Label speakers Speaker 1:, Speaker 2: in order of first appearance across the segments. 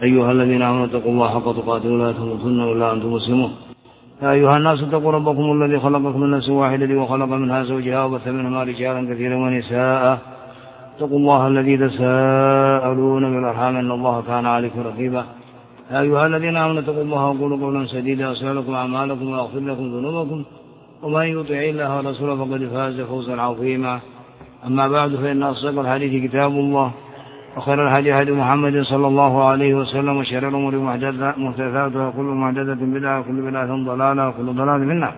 Speaker 1: أيها الذين آمنوا اتقوا الله حق تقاته ولا تموتن إلا أنتم مسلمون. يا أيها الناس اتقوا ربكم الذي خلقكم من نفس واحدة وخلق منها زوجها وبث منهما رجالا كثيرا ونساء. اتقوا الله الذي تساءلون بالأرحام إن الله كان عليكم رقيبا. يا أيها الذين آمنوا اتقوا الله وقولوا قولا سديدا يصلح لكم أعمالكم ويغفر لكم ذنوبكم ومن يطع الله ورسوله فقد فاز فوزا عظيما. أما بعد فإن أصدق الحديث كتاب الله وخير الهدي هدي محمد صلى الله عليه وسلم وشر الأمور محدثاتها وكل محدثة بدعة وكل بدعة ضلالة وكل ضلالة في النار.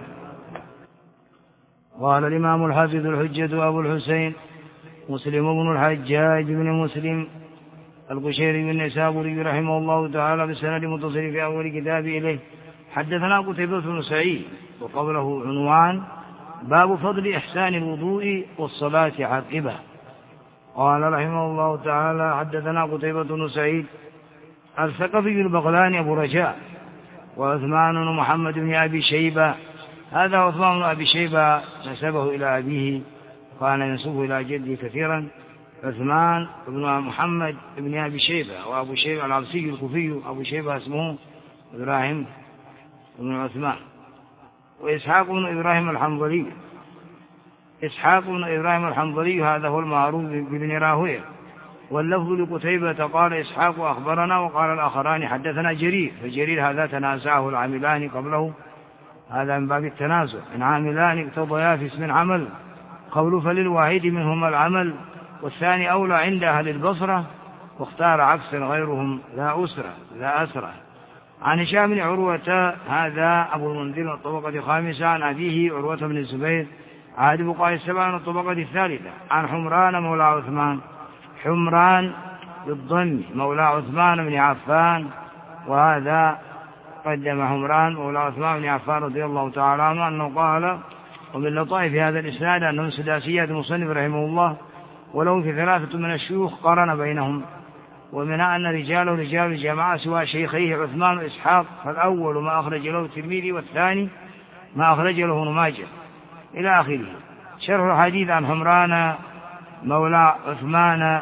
Speaker 1: قال الإمام الحافظ الحجة أبو الحسين مسلم بن الحجاج بن مسلم القشيري بن نسابوري رحمه الله تعالى بالسند المتصل في أول كتاب إليه حدثنا قتيبة بن سعيد وقبله عنوان باب فضل إحسان الوضوء والصلاة عقبه. قال رحمه الله تعالى حدثنا قتيبة بن سعيد الثقفي البغلاني أبو رجاء وعثمان بن محمد بن أبي شيبة. هذا عثمان بن أبي شيبة نسبه إلى أبيه كان ينسبه إلى جده كثيرا. عثمان بن محمد بن أبي شيبة وأبو شيبة العبسي الكوفي أبو شيبة اسمه إبراهيم بن عثمان. وإسحاق بن إبراهيم الحنظلي إسحاق بن إبراهيم الحنظلي هذا هو المعروف بابن راهويه. واللفظ لقتيبة قال إسحاق أخبرنا وقال الآخران حدثنا جرير. فجرير هذا تنازعه العاملان قبله هذا من باب التنازع إن عاملان اقتضيا في اسم عمل قوله فللواحد منهما العمل والثاني أولى عند أهل البصرة واختار عكسا غيرهم لا أسرة. عن هشام بن عروة هذا أبو المنذر الطبقة الخامسة عن أبيه عروة بن الزبير عهد بقاء السبع من الطبقة الثالثة. عن حمران مولى عثمان حمران بالضم مولى عثمان بن عفان. وهذا قدم حمران مولى عثمان بن عفان رضي الله تعالى عنه أنه قال ومن لطائف هذا الإسناد أنه سداسيات المصنف رحمه الله ولو في ثلاثة من الشيوخ قارن بينهم ومنها أن رجاله رجال الجماعة سوى شيخيه عثمان وإسحاق فالأول ما أخرج له الترمذي والثاني ما أخرج له ابن ماجه إلى آخره. شرح الحديث عن حمران مولى عثمان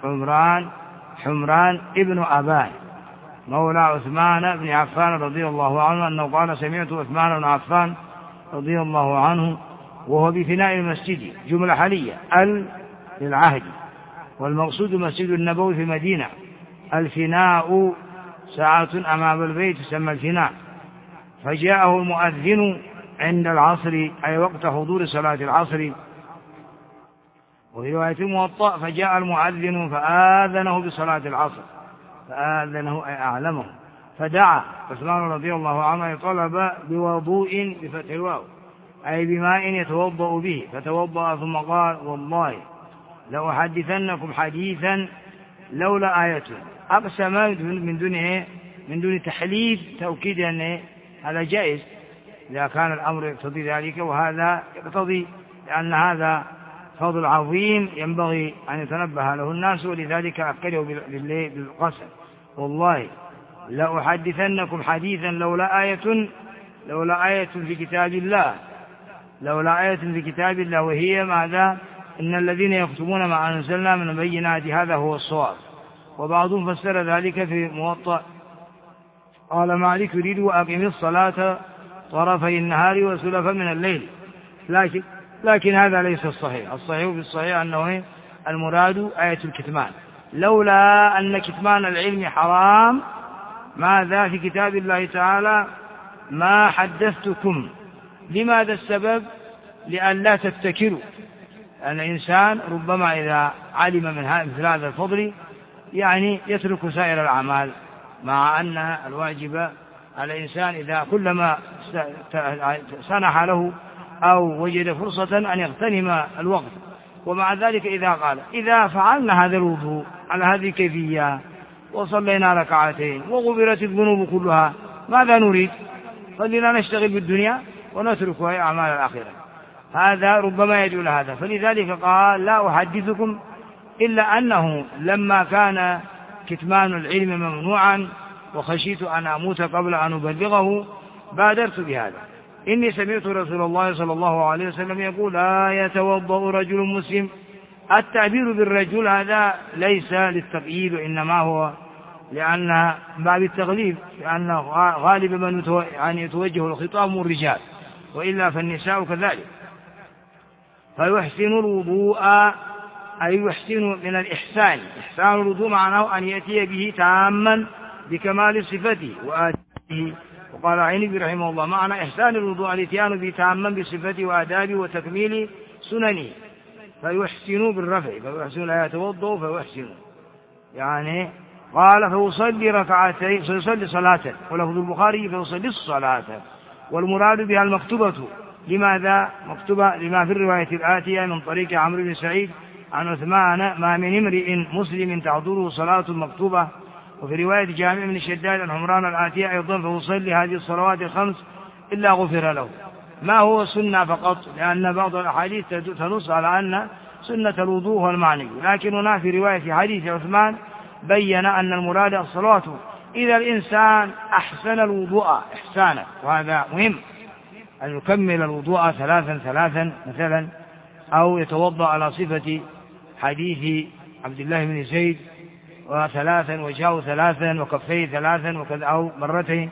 Speaker 1: حمران ابن أبان مولى عثمان بن عفان رضي الله عنه أنه قال سمعت عثمان بن عفان رضي الله عنه وهو بفناء المسجد جملة حالية للعهد والمقصود مسجد النبوي في مدينة. الفناء ساعة أمام البيت تسمى الفناء. فجاءه المؤذن عند العصر أي وقت حضور صلاة العصر. وفي رواية الموطأ فجاء المؤذن فآذنه بصلاة العصر فآذنه أي أعلمه فدعا عثمان رضي الله عنه طلب بوضوء بفتح الواو أي بماء يتوضأ به فتوضأ ثم قال والله لأحدثنكم حديثا لولا آية. أقسم من دون تحليف توكيد أن هذا جائز إذا كان الأمر يقتضي ذلك وهذا يقتضي لأن هذا فضل عظيم ينبغي أن يتنبه له الناس ولذلك أكده بالقسم والله لأحدثنكم حديثا لولا آية في كتاب الله وهي ماذا إن الذين يكتمون ما أنزلنا من البينات هذا هو الصواب. وبعضهم فسر ذلك في موطأ قال مالك يريد أقم الصلاة طرفي النهار وسلفا من الليل لكن هذا ليس الصحيح في الصحيح أنه المراد آية الكتمان لولا أن كتمان العلم حرام ماذا في كتاب الله تعالى ما حدثتكم. لماذا السبب؟ لأن لا تتكلوا أن الإنسان ربما إذا علم من مثل هذا الفضل يعني يترك سائر الأعمال مع أن الواجب على الإنسان إذا كلما سنح له أو وجد فرصة أن يغتنم الوقت. ومع ذلك إذا فعلنا هذا الوضوء على هذه الكيفية وصلينا ركعتين وغفرت الذنوب كلها ماذا نريد؟ خلينا نشتغل بالدنيا ونترك أعمال الآخرة. هذا ربما يدل هذا. فلذلك قال لا أحدثكم إلا أنه لما كان كتمان العلم ممنوعا وخشيت أن أموت قبل أن أبلغه بادرت بهذا. إني سمعت رسول الله صلى الله عليه وسلم يقول لا يتوضأ رجل مسلم. التعبير بالرجل هذا ليس للتقييد وإنما هو لأن باب التغليب، لأن غالب من يعني يتوجه الخطاب من الرجال، وإلا فالنساء كذلك. فيحسن الوضوء أي يحسن من الإحسان. إحسان الوضوء معناه أن يأتي به تاما بكمال صفته وآدابه. وقال عيني رحمه الله معنى إحسان الوضوء الاتيان به تاما بصفته وآدابه وتكميل سننه. فيحسن بالرفع، فيحسن لا يتوضأ فيحسن، يعني قال فيصلي ركعتين، فيصلي صلاة، ولفظ البخاري فيصلي الصلاة، والمراد بها المكتوبة. لماذا مكتوبة؟ لما في الرواية الآتية من طريق عمرو بن سعيد عن عثمان ما من امرئ مسلم تعذره صلاة مكتوبة. وفي رواية جامع بن شداد عن عمران الآتية أيضا فيصلي هذه الصلوات الخمس إلا غفر له. ما هو سنة فقط، لأن بعض الأحاديث تنص على أن سنة الوضوء هو المعني، لكن هنا في رواية حديث عثمان بين أن المراد الصلاة إذا الإنسان أحسن الوضوء إحسانا، وهذا مهم أن يكمل الوضوء ثلاثا مثلا، أو يتوضأ على صفة حديث عبد الله بن زيد وثلاثا، وجهه ثلاثا، وكفيه ثلاثا وكذا، أو مرتين،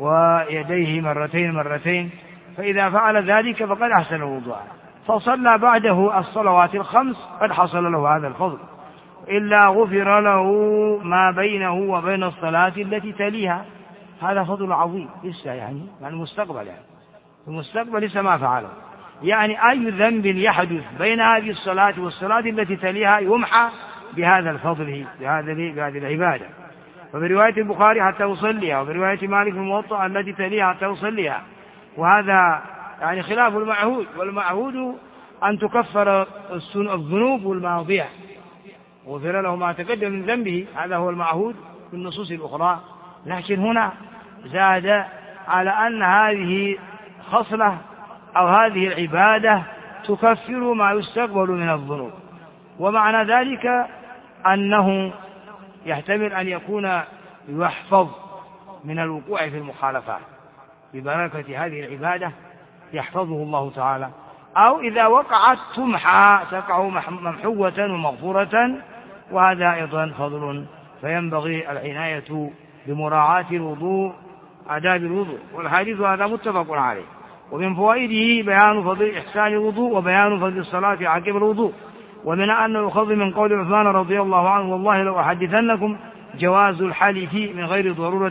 Speaker 1: ويديه مرتين. فإذا فعل ذلك فقد أحسن الوضوء، فصلى بعده الصلوات الخمس قد حصل له هذا الفضل، إلا غفر له ما بينه وبين الصلاة التي تليها. هذا فضل عظيم لسه، يعني المستقبل، يعني في المستقبل لسه ما فعله، يعني أي ذنب يحدث بين هذه الصلاة والصلاة التي تليها يمحى بهذا الفضل، بهذه العبادة. وفي رواية البخاري حتى يصليها، وفي رواية مالك في الموطأ التي تليها حتى يصليها. وهذا يعني خلاف المعهود، والمعهود أن تكفر الذنوب الماضية وغفر له ما تقدم من ذنبه، هذا هو المعهود في النصوص الأخرى. لكن هنا زاد على أن هذه خصلة أو هذه العبادة تكفر ما يستقبل من الذنوب. ومعنى ذلك أنه يحتمل أن يكون يحفظ من الوقوع في المخالفات ببركة هذه العبادة، يحفظه الله تعالى، أو إذا وقعت تقع ممحوة ومغفورة، وهذا أيضا فضل. فينبغي العناية بمراعاة الوضوء، آداب الوضوء، والحديث هذا متفق عليه. ومن فوائده بيان فضل إحسان الوضوء وبيان فضل الصلاة عقب الوضوء. ومن أنه يؤخذ من قول عثمان رضي الله عنه والله لو أحدثنكم جواز الحلف من غير ضرورة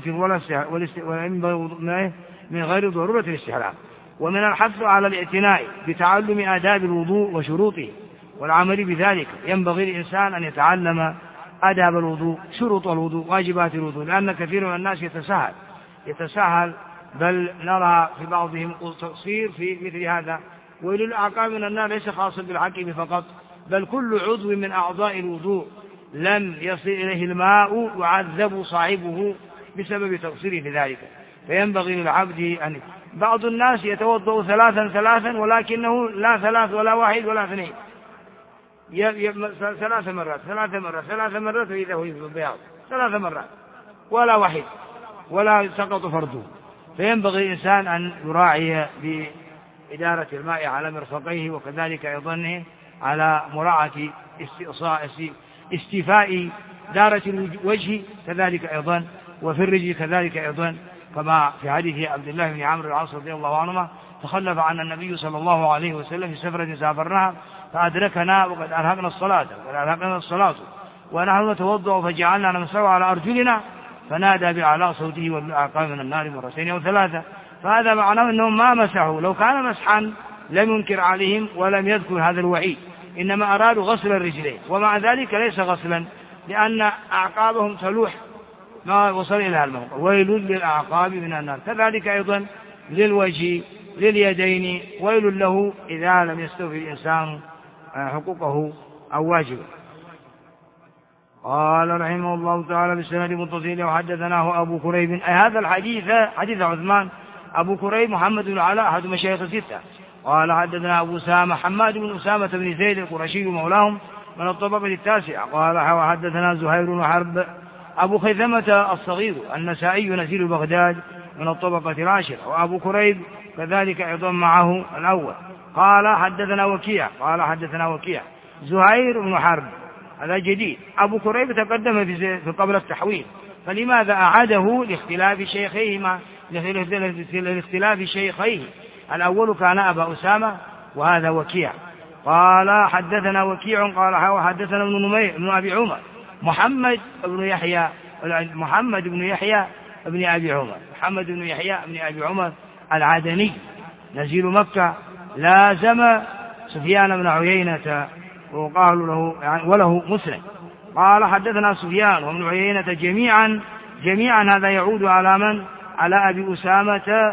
Speaker 1: من غير ضرورة الاستحلال. ومن الحث على الاعتناء بتعلم آداب الوضوء وشروطه والعمل بذلك. ينبغي الإنسان أن يتعلم آداب الوضوء، شروط الوضوء، واجبات الوضوء، لأن كثير من الناس يتساهل، بل نرى في بعضهم تقصير في مثل هذا. وإلى الأعقاب من النار ليس خاصا بالعقب فقط، بل كل عضو من أعضاء الوضوء لم يصل إليه الماء يعذب صاحبه بسبب تقصيره في ذلك. فينبغي للعبد أن بعض الناس يتوضأ ثلاثا ولكنه لا ثلاث ولا واحد ولا اثنين، ثلاث مرات وإذا هو بالبياض 3 مرات ولا واحد ولا سقط فرده. فينبغي الإنسان أن يراعي بإدارة الماء على مرفقيه، وكذلك أيضا على مراعاة استيفاء دارة الوجه كذلك أيضا، وفي الرجل كذلك أيضا، كما في حديث عبد الله بن عمرو العاص رضي الله عنهما تخلف عن النبي صلى الله عليه وسلم في سفرة سافرناها فأدركنا وقد أرهقنا الصلاة ونحن نتوضأ فجعلنا نمسح على أرجلنا فنادى بأعلى صوته والأعقاب من النار 2 أو 3. فهذا معناه أنهم ما مسحوا، لو كان مسحا لم ينكر عليهم ولم يذكر هذا الوعيد، إنما أرادوا غسل الرجلين، ومع ذلك ليس غسلا لأن أعقابهم تلوح ما وصل إلى الموقع. ويل للأعقاب من النار. كذلك أيضا للوجه لليدين ويل له إذا لم يستوفي الإنسان حقوقه أو واجبه. قال رحمه الله تعالى بالسند متصل وحدثناه أبو كريب، أي هذا الحديث حديث عثمان. أبو كريب محمد بن علاء أحد مشايخ 6. قال حدثنا أبو أسامة حماد بن أسامة بن زيد القرشي مولاهم من الطبقة 9. قال وحدثنا زهير وحرب أبو خيثمة الصغير النسائي نزيل بغداد من الطبقة 10. وأبو كريب كذلك أيضا معه الأول. قال حدثنا وكيع زهير بن حرب هذا جديد. أبو كريب تقدم في قبل التحويل فلماذا أعاده؟ لاختلاف شيخيهما، لاختلاف شيخيه، الأول كان أبا أسامة وهذا وكيع. قال حدثنا وكيع قال وحدثنا ابن أبي عمر محمد بن يحيى بن أبي عمر العدني نزيل مكة، لازم سفيان بن عيينة وقال له وله مسلم. قال حدثنا سفيان وابن عيينة جميعا هذا يعود على من؟ على أبي أسامة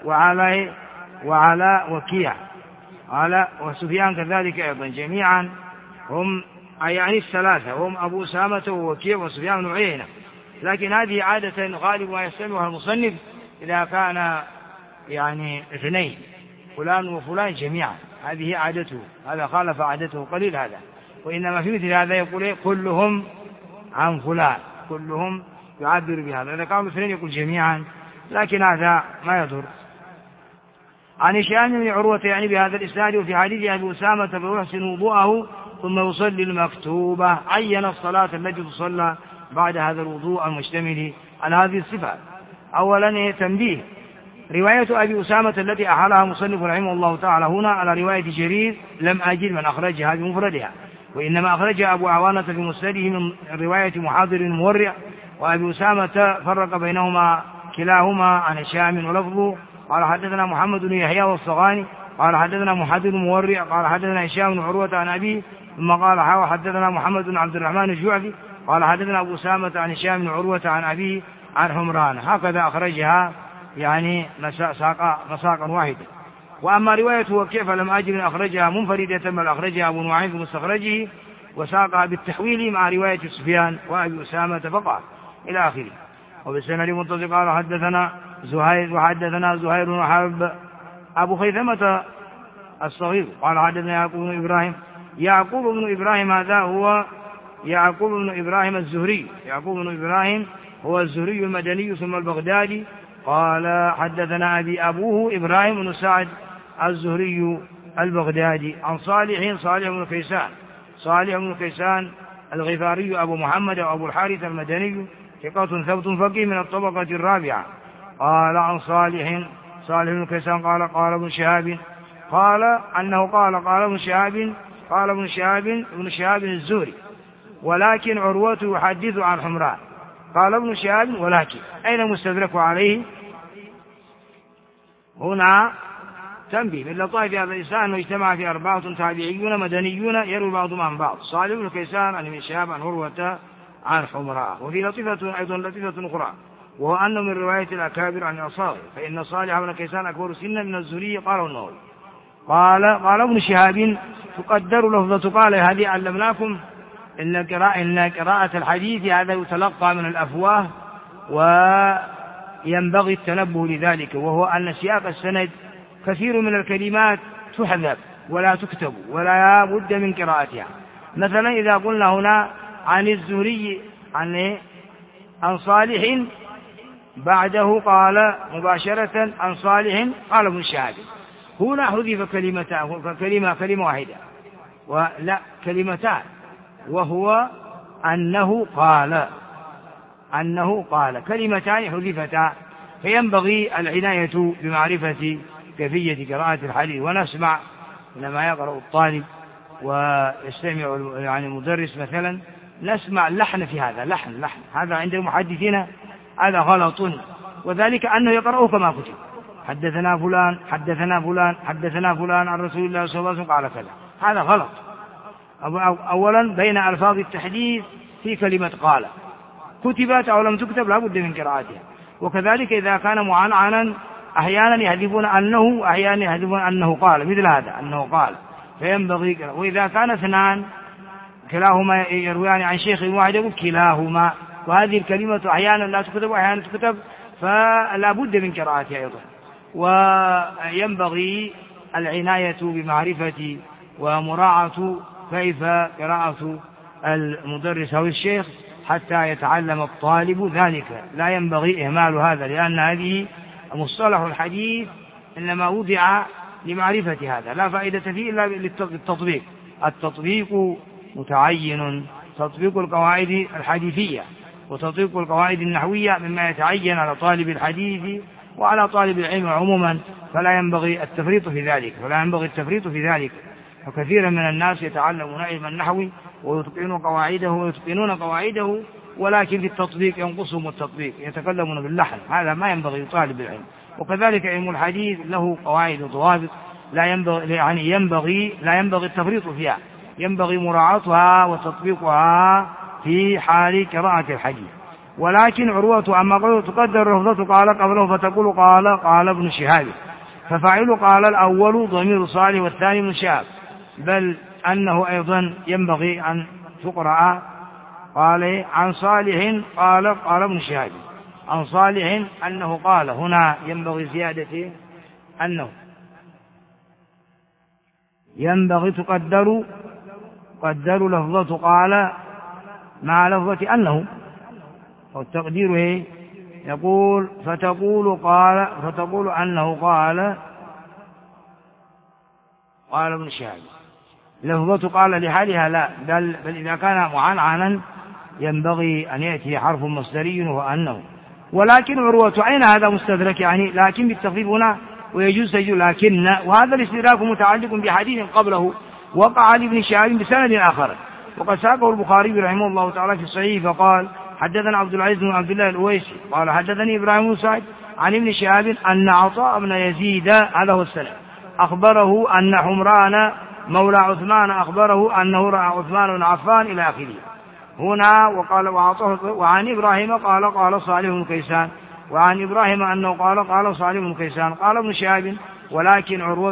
Speaker 1: وعلى وكيع، وسفيان كذلك أيضا، جميعا هم يعني الثلاثة، هم أبو أسامة ووكيع وسفيان بن عيينة. لكن هذه عادة غالب ما يستمعها المصنف إذا كان يعني اثنين فلان وفلان جميعا، هذه عادته، هذا خالف عادته قليل هذا. وإنما في مثل هذا يقول كلهم عن فلان، كلهم يعبر بهذا. إذا كانوا اثنين يقول جميعا، لكن هذا ما يضر. عن هشام بن عروة يعني بهذا الإسناد. وفي حديث أبي أسامة فيحسن وضوءه ثم يصلي المكتوبة، عين الصلاة التي تصلى بعد هذا الوضوء المشتمل على هذه الصفات. أولا تنبيه، رواية أبي أسامة التي أحالها مصنف رحمه الله تعالى هنا على رواية جرير لم أجد من أخرجها بمفردها، وإنما أخرجها أبو عوانة في مسنده من رواية محاضر مورع. وأبي أسامة فرق بينهما كلاهما عن هشام ولفظه. قال حدثنا محمد بن يحيى والصغاني قال حدثنا محاضر مورع قال حدثنا هشام بن عروة عن أبيه، ثم قال حدثنا محمد بن عبد الرحمن الجعفي قال حدثنا أبو أسامة عن هشام بن عروة عن أبيه عن حمران. هكذا أخرجها يعني مساقا واحدا. وأما رواية وكيع فلم أجد من أخرجها منفردة، بل أخرجها أبو نعيم في مستخرجه وساقها بالتحويل مع رواية سفيان وأبي أسامة فقط إلى آخره. وبالسند متصل قال حدثنا زهير وحدثنا زهير بن حرب أبو خيثمة الصغير قال حدثنا يعقوب بن إبراهيم هذا هو يعقوب بن إبراهيم الزهري، يعقوب بن إبراهيم هو الزهري المدني ثم البغدادي. قال حدثنا أبوه إبراهيم بن سعد الزهري البغدادي عن صالح بن كيسان الغفاري أبو محمد وأبو الحارث المدني ثقة ثبت فقيه من الطبقة الرابعة. قال عن صالح بن كيسان قال ابن شهاب قال أنه قال ابن شهاب الزهري ولكن عروة يحدث عن حمران. قال ابن شهاب ولكن أين مستدرك عليه؟ هنا تنبيه من لطائف هذا الإنسان أنه اجتمع في 4 تابعيون مدنيون يروي بعضهم عن بعض، صالح بن كيسان عن ابن شهاب عن عروة عن حمراء. وفي لطيفة أيضا لطيفة أخرى، وهو أنه من رواية الأكابر عن الأصاغر، فإن صالح بن كيسان أكبر سنا من الزهري. قاله النووي. قال ابن شهاب تقدر لفظة قال هذه علمناكم إن قراءة الحديث هذا يتلقى من الأفواه وينبغي التنبه لذلك، وهو أن سياق السند كثير من الكلمات تحذف ولا تكتب ولا بد من قراءتها. مثلا إذا قلنا هنا عن الزهري عن صالح بعده قال مباشرة عن صالح قال ابن شهاب، هنا حذف كلمة واحدة ولا كلمتان، وهو أنه قال كلمتان حذفتا. فينبغي العناية بمعرفة كيفية قراءة الحديث. ونسمع لما يقرأ الطالب ويستمع يعني المدرس مثلا نسمع لحن في هذا، لحن هذا عند المحدثين هذا غلط، وذلك أنه يقرأه كما كتب، حدثنا فلان عن رسول الله صلى الله عليه وسلم قال كذا، هذا غلط. أولا بين ألفاظ التحديث في كلمة قال كتبت أو لم تكتب لا بد من قراءتها. وكذلك إذا كان معنعنا أحيانا يحذفون أنه أحيانا يحذفون أنه قال، مثل هذا أنه قال، فينبغي. وإذا كان اثنان كلاهما يرويان عن شيخ واحد يقول كلاهما، وهذه الكلمة أحيانا لا تكتب وأحيانا تكتب، فلا بد من قراءتها أيضا. وينبغي العناية بمعرفة ومراعاة كيف قراءة المدرس أو الشيخ حتى يتعلم الطالب ذلك، لا ينبغي إهمال هذا، لأن هذه مصطلح الحديث إنما وضع لمعرفة هذا، لا فائدة فيه إلا للتطبيق. التطبيق متعين، تطبيق القواعد الحديثية وتطبيق القواعد النحوية مما يتعين على طالب الحديث وعلى طالب العلم عموما، فلا ينبغي التفريط في ذلك. وكثيرا من الناس يتعلمون علم النحو ويتقنون قواعده، ولكن في التطبيق ينقصهم التطبيق، يتكلمون باللحن، هذا ما ينبغي لطالب العلم. وكذلك علم الحديث له قواعد وضوابط لا ينبغي التفريط فيها، ينبغي مراعاتها وتطبيقها في حال قراءة الحديث. ولكن عروة أما قوله تقدر لفظة قال قبله فتقول قال ابن شهاب، ففاعل قال الأول ضمير صالح والثاني ابن شهاب، بل أنه أيضا ينبغي أن تقرأ قال عن صالح قال ابن شهاب، عن صالح أنه قال، هنا ينبغي زيادة أنه، ينبغي تقدر لفظة قال مع لفظة أنه، والتقدير يقول فتقول أنه قال ابن شهاب. لفظة قال لحالها لا، بل إذا كان معنعنا ينبغي أن يأتي حرف مصدري وهو أنه. ولكن عروة أين هذا مستدرك، يعني لكن بالتخفيف هنا ويجوز لكن، وهذا الاستدراك متعلق بحديث قبله وقع لابن شهاب بسند آخر، وقد ساقه البخاري رحمه الله تعالى في الصحيح فقال حدثنا عبد العزيز بن عبد الله الأويسي قال حدثني إبراهيم بن سعد عن ابن شهاب أن عطاء بن يزيد، هذا هو السند، أخبره أن حمران مولى عثمان أخبره أنه رأى عثمان بن عفان إلى آخره. هنا وقال وعن إبراهيم قال صالح بن كيسان، وعن إبراهيم أنه قال صالح بن كيسان. قال ابن شهاب ولكن عروة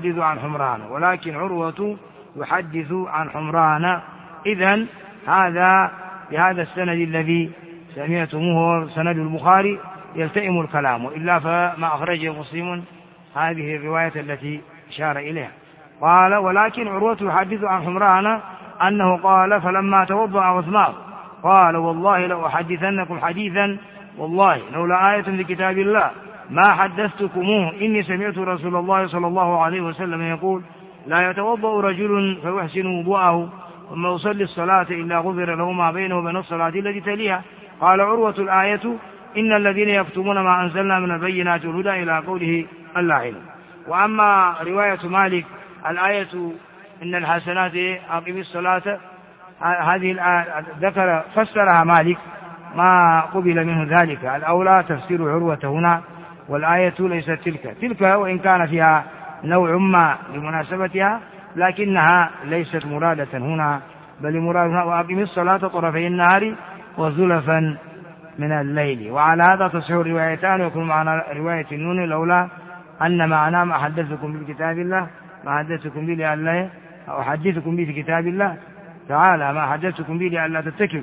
Speaker 1: يحدث عن حمران. إذن هذا بهذا السند الذي سمعتموه سند البخاري يلتئم الكلام، إلا فما أخرجه مسلم هذه الرواية التي أشار إليها. قال ولكن عروة يحدث عن حمران أنه قال فلما توضأ عثمان قال والله لو أحدثنكم حديثا والله لولا آية في كتاب الله ما حدثتكموه، إني سمعت رسول الله صلى الله عليه وسلم يقول لا يتوضأ رجل فيحسن وضوءه ثم يصلي الصلاة إلا غفر له ما بينه وبين الصلاة التي تليها. قال عروة الآية إن الذين يكتمون ما أنزلنا من البينات والهدى إلى قوله اللاعن. وأما رواية مالك الآية إن الحسنات أقم الصلاة، هذه الآية ذكر فسرها مالك ما قبل منه ذلك، الأولى تفسير عروة هنا، والآية ليست تلك وإن كان فيها نوع ما لمناسبتها لكنها ليست مرادة هنا، بل مرادها وأقم الصلاة طرفي النهار وزلفا من الليل. وعلى هذا تصح الروايتان، ويكون معنا رواية النون الأولى أن معناه ما حدثتكم بكتاب الله ما حدثتكم به لألا أحدثكم به في كتاب الله تعالى ما حدثتكم به لألا تتكلوا.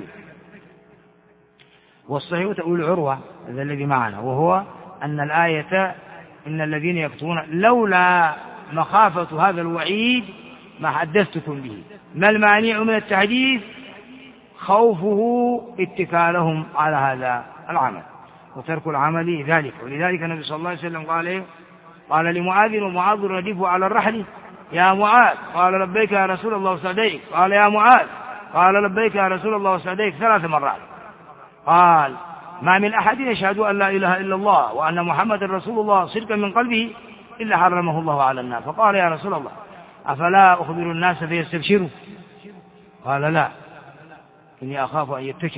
Speaker 1: والصحيح تقول عروة هذا الذي معنا، وهو أن الآية إن الذين يكتمون لولا مخافة هذا الوعيد ما حدثتكم به. ما المانع من التحديث؟ خوفه اتكالهم على هذا العمل وترك العمل ذلك. ولذلك النبي صلى الله عليه وسلم قال لمعاذ ومعاذ رديف على الرحل يا معاذ قال لبيك يا رسول الله وسعديك، قال يا معاذ قال لبيك يا رسول الله وسعديك 3 مرات. قال ما من أحد يشهد أن لا إله إلا الله وأن محمد رسول الله صدقا من قلبه إلا حرمه الله على النار. فقال يا رسول الله أفلا أخبر الناس فيستبشروا؟ قال لا إني أخاف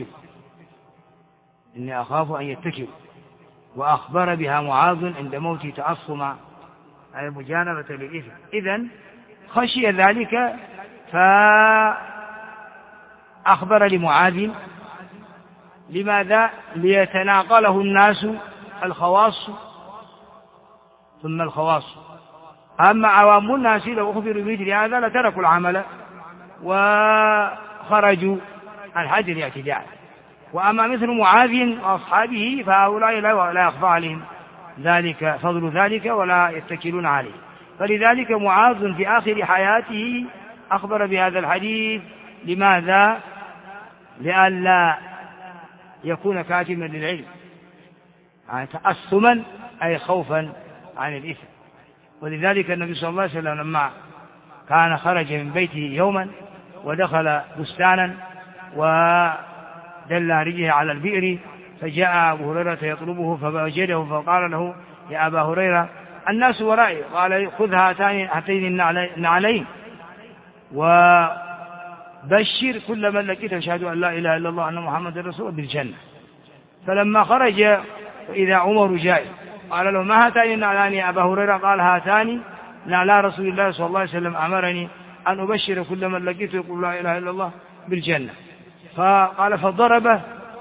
Speaker 1: أن يتكلوا. وأخبر بها معاذ عند موته تعصما أي مجانبة للإثم. إذن خشي ذلك فأخبر لمعاذ. لماذا؟ ليتناقله الناس الخواص ثم الخواص. أما عوام الناس لو أخبروا بمثل هذا لتركوا العمل وخرجوا عن حد الاعتداء. وأما مثل معاذ وأصحابه فهؤلاء لا يخفى عليهم ذلك فضل ذلك ولا يتكلون عليه. فلذلك معاذ في آخر حياته أخبر بهذا الحديث. لماذا؟ لئلا يكون كاتما للعلم يعني تأثما أي خوفا عن الإثم. ولذلك النبي صلى الله عليه وسلم لما كان خرج من بيته يوما ودخل بستانا دل رجله على البئر، فجاء أبو هريرة يطلبه فوجده فقال له: يا أبا هريرة الناس ورائي. قال: خذ هاتين النعلين وبشر كل من لقيت يشهد أن لا إله إلا الله أن محمد رسول الله بالجنة. فلما خرج فإذا عمر جاء قال له: ما هاتان النعلان يا أبا هريرة؟ قال: هاتان نعلا رسول الله صلى الله عليه وسلم أمرني أن أبشر كل من لقيته يقول لا إله إلا الله بالجنة. فقال: فضربه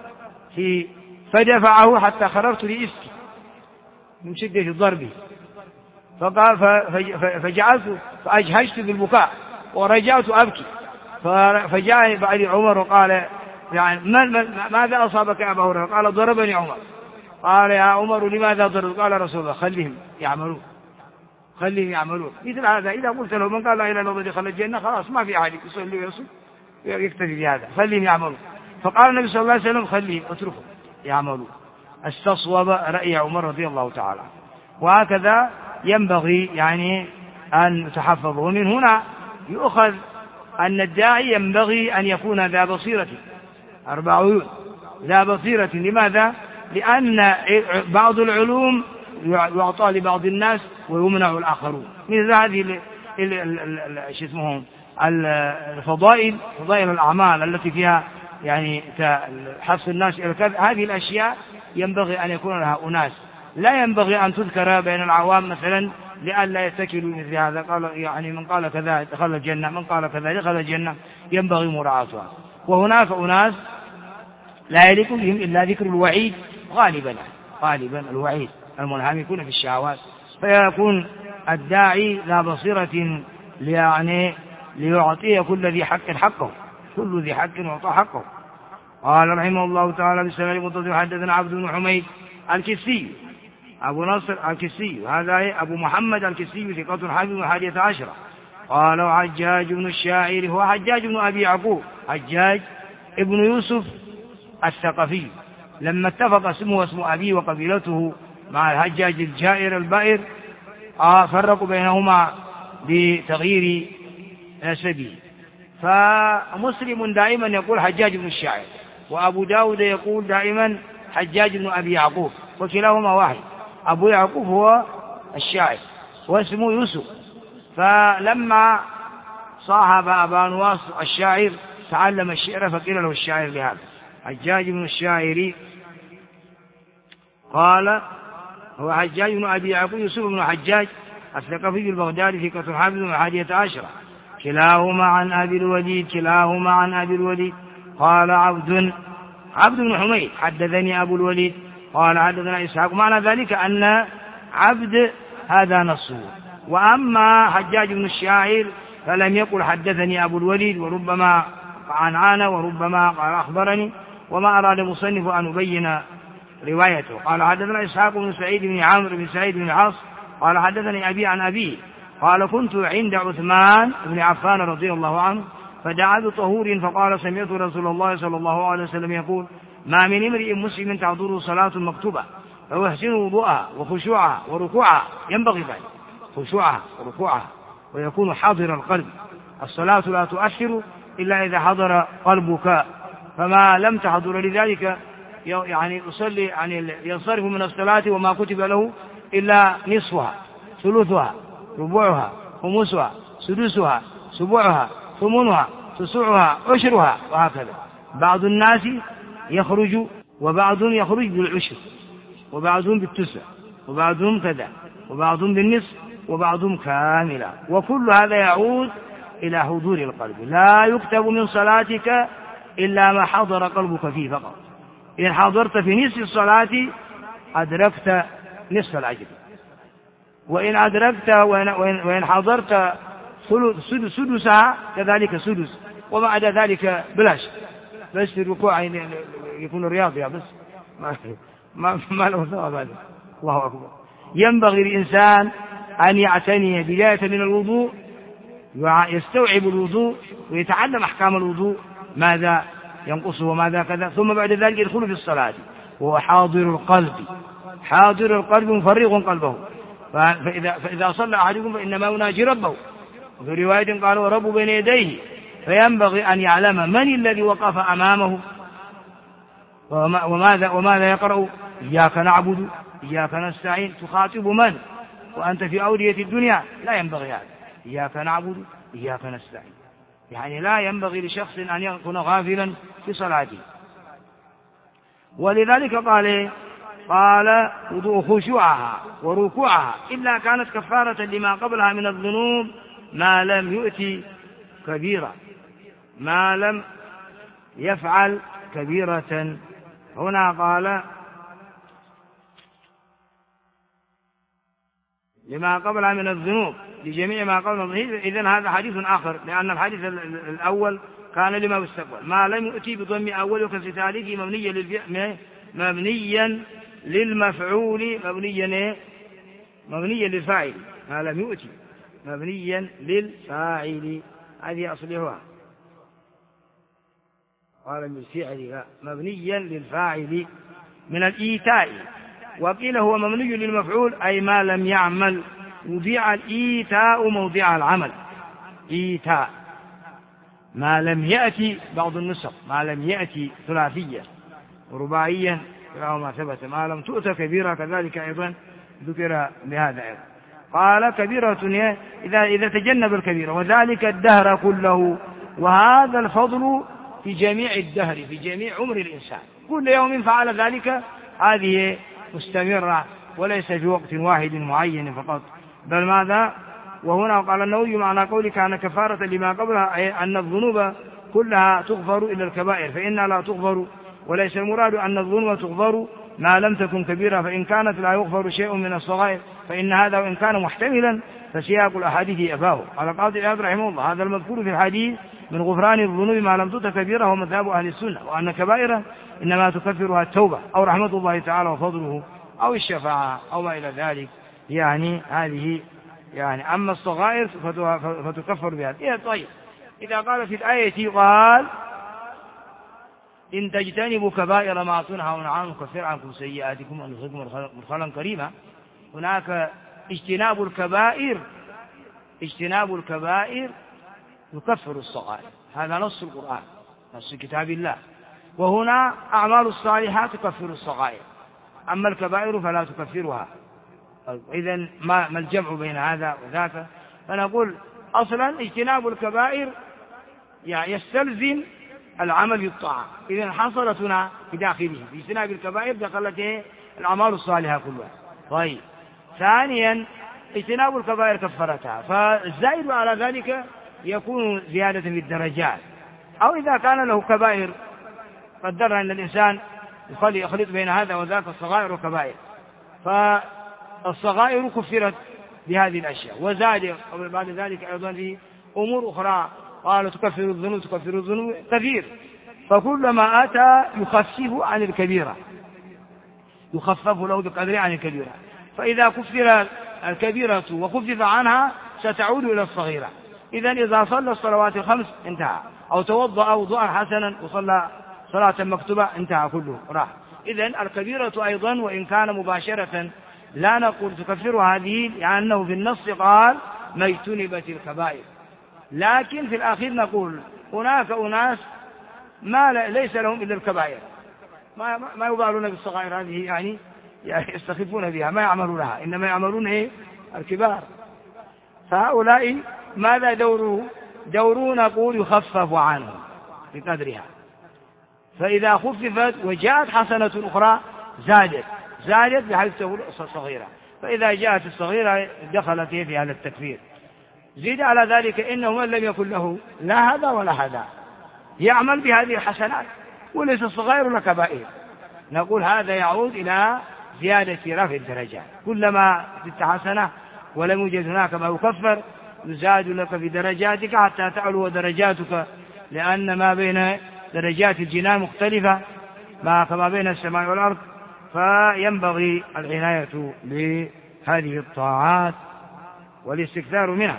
Speaker 1: فدفعه حتى خررت لإسكي من شدة ضربه. فقال فجعلت فأجهشت بالبكاء ورجعت أبكي. فجاء بعد عمر وقال: يعني ماذا أصابك يا أبا هريرة؟ قال: ضربني عمر. قال: يا عمر لماذا ضرب؟ قال: رسول الله خليهم يعملون. مثل هذا إذا قلت له من قال لا إله إلا الله دخل الجنة خلاص ما في أحد يصلي ويصوم يكتفي بهذا، خليهم يعملون. فقال النبي صلى الله عليه وسلم: خليهم اتركهم يعملون. استصوب رأي عمر رضي الله تعالى. وهكذا ينبغي يعني أن تحفظ. ومن هنا يؤخذ أن الداعي ينبغي أن يكون ذا بصيرة 4 عيون، ذا بصيرة. لماذا؟ لأن بعض العلوم يعطى لبعض الناس ويمنع الآخرون. مثل هذه الفضائل، فضائل الأعمال التي فيها يعني حث الناس إلى كذا، هذه الأشياء ينبغي أن يكون لها أناس، لا ينبغي أن تذكر بين العوام مثلا لئلا يتكلوا مثل هذا. قال يعني من قال كذا دخل الجنة، من قال كذا دخل الجنة، ينبغي مراعاتها. وهناك أناس لا يليق بهم إلا ذكر الوعيد غالبا الوعيد المنهمكون في الشهوات. فيكون الداعي ذا بصيرة يعني ليعطيه كل ذي حق حقه، كل ذي حق يعطى حقه. قال رحمه الله تعالى: بسند متصل حدثنا عبد بن حميد الكسي أبو نصر الكسي، هذا أبو محمد الكسي ثقة حافظ 11. قال: حجاج بن الشاعر هو حجاج بن أبي يعقوب، حجاج ابن يوسف الثقفي. لما اتفق اسمه واسم أبيه وقبيلته مع الحجاج الجائر البائر فرقوا بينهما بتغيير نسبه. فمسلم دائما يقول حجاج بن الشاعر، وأبو داود يقول دائما حجاج بن أبي يعقوب، وكلاهما واحد. أبو يعقوب هو الشاعر واسمه يوسف. فلما صاحب أبا نواس الشاعر تعلم الشعر فقيل له الشاعر لهذا. حجاج بن الشاعر قال: هو حجاج بن أبي يعقوب يوسف بن حجاج الثقفي البغدادي ثقة حافظ 11. كلاهما عن أبي الوليد. قال عبد بن حميد حدثني أبو الوليد قال حدثنا إسحاق. معنى ذلك أن عبد هذا نصه. وأما حجاج بن الشاعر فلم يقل حدثني أبو الوليد، وربما عن وربما قال أخبرني، وما أراد المصنف أن يبين روايته. قال حدثنا إسحاق بن سعيد بن عمرو بن سعيد بن العاص قال حدثني أبي عن أبيه قال: كنت عند عثمان بن عفان رضي الله عنه فدعا بطهور فقال: سمعت رسول الله صلى الله عليه وسلم يقول: ما من امرئ مسلم تعذره صلاة مكتوبة فهو يحسن وضوءها وخشوعها وركوعها، ينبغي ذلك خشوعها وركوعها، ويكون حاضر القلب. الصلاة لا تؤثر إلا إذا حضر قلبك، فما لم تحضر لذلك يعني يصلي يعني ينصرف من الصلاة وما كتب له إلا نصفها، ثلثها، ربعها، خمسها، سدسها، سبعها، ثمنها، تسعها، عشرها، وهكذا. بعض الناس يخرج وبعض يخرج بالعشر، وبعضهم بالتسع، وبعضهم كذا، وبعضهم بالنصف، وبعضهم كاملا. وكل هذا يعود إلى حضور القلب. لا يكتب من صلاتك إلا ما حضر قلبك فيه فقط. إن حضرت في نصف الصلاة أدركت نصف الأجر، وإن أدركت وإن حضرت سدسها كذلك سدس، وما عدا ذلك بلاش، بس في الركوع يكون رياضي بس ما له ثواب هذا. الله أكبر. ينبغي الإنسان أن يعتني بداية من الوضوء، يستوعب الوضوء ويتعلم أحكام الوضوء، ماذا ينقصه وماذا كذا، ثم بعد ذلك يدخل في الصلاة وهو حاضر القلب مفرغ قلبه. فإذا صلى أحدكم فإنما يناجي ربه. وفي رواية قال: ورب بين يديه. فينبغي أن يعلم من الذي وقف أمامه، وماذا يقرأ؟ إياك نعبد إياك نستعين. تخاطب من وأنت في أودية الدنيا؟ لا ينبغي هذا. إياك نعبد إياك نستعين، يعني لا ينبغي لشخص أن يكون غافلا في صلاته. ولذلك قال وضوء خشوعها وركوعها إلا كانت كفارة لما قبلها من الذنوب ما لم يؤتي كبيرة، ما لم يفعل كبيرة. هنا قال لما قبلها من الذنوب لجميع ما قبل الظهير. إذن هذا حديث آخر، لأن الحديث الأول كان لما يستقبل. ما لم يؤتي بضم أول وكسر ثالث مبنيا للمفعول مبنيا للفاعل. ما لم يؤتي مبنيا للفاعل، هذه أصلها. قال بالفعل مبنيا للفاعل من الإيتاء. وقيل هو مبني للمفعول أي ما لم يعمل، وضع الإيتاء موضع العمل. إيتاء ما لم يأتي، بعض النسخ ما لم يأتي ثلاثية ورباعيا ما ثبت. ما لم تؤت كبيرة كذلك أيضا ذكر بهذا أيضا. قال كبيرة إذا تجنب الكبيرة، وذلك الدهر كله. وهذا الفضل في جميع الدهر، في جميع عمر الإنسان، كل يوم فعل ذلك، هذه مستمرة وليس في وقت واحد معين فقط. بل ماذا؟ وهنا قال النووي معنى قولي كان كفارة لما قبلها أي أن الذنوب كلها تغفر إلا الكبائر فإنها لا تغفر، وليس المراد أن الذنوب تغفر ما لم تكن كبيرة، فإن كانت لا يغفر شيء من الصغائر فإن هذا وإن كان محتملا فسياق الأحاديث أباه. قال القاضي عياض رحمه الله هذا المذكور في الحديث من غفران الذنوب ما لم تؤت كبيرة هو مذهب أهل السنة، وأن كبائر إنما تكفرها التوبة أو رحمة الله تعالى وفضله أو الشفاعة أو ما إلى ذلك، يعني هذه يعني. أما الصغائر فتكفر بها. طيب إذا قال في الآية قال إن تجتنبوا كبائر ما تنهون عنه نكفر عنكم سيئاتكم وندخلكم مدخلا كريما. هناك اجتناب الكبائر يكفر الصغائر، هذا نص القرآن نص كتاب الله. وهنا أعمال الصالحات تكفر الصغائر، أما الكبائر فلا تكفرها. إذن ما الجمع بين هذا وذاك؟ فنقول أصلا اجتناب الكبائر يعني يستلزم العمل بالطاعة، إذن حصلت هنا في داخله في اجتناب الكبائر دخلت الأعمال الصالحة كلها. طيب ثانيا اجتناب الكبائر كفرتها، فالزائد على ذلك يكون زيادة في الدرجات. أو إذا كان له كبائر قدرنا أن الإنسان يخلط بين هذا وذاك الصغائر والكبائر، فالصغائر كفرت بهذه الأشياء، وزاد بعد ذلك أيضا في أمور أخرى قال تكفر الذنوب كثير، فكلما أتى يخفف عن الكبيرة يخفف له بقدر عن الكبيرة. فإذا كفر الكبيرة وخفف عنها ستعود إلى الصغيرة. إذن إذا صلى الصلوات الخمس انتهى، أو توضأ وضوءا حسنا وصلى صلاة مكتوبة انتهى كله راح. إذن الكبيرة أيضا وإن كان مباشرة لا نقول تكفر هذه، لأنه في النص قال ما اجتنبت الكبائر، لكن في الأخير نقول هناك أناس ليس لهم إلا الكبائر، ما يبالون بالصغائر هذه، يعني يستخفون بها ما يعملونها، إنما يعملون الكبار. فهؤلاء ماذا دوره نقول يخفف عنهم بقدرها، فإذا خففت وجاءت حسنة أخرى زادت بحيث تقول الصغيرة، فإذا جاءت الصغيرة دخلت في هذا التكفير. زيد على ذلك إنه من لم يكن له لا هذا ولا هذا يعمل بهذه الحسنات وليس الصغير ولا كبائر، نقول هذا يعود إلى زيادة رفع الدرجات. كلما زدت حسنة ولم يوجد هناك ما يكفر يزاد لك في درجاتك حتى تعلو درجاتك، لأن ما بين درجات الجنان مختلفة كما بين السماء والأرض، فينبغي العناية بهذه الطاعات والاستكثار منها.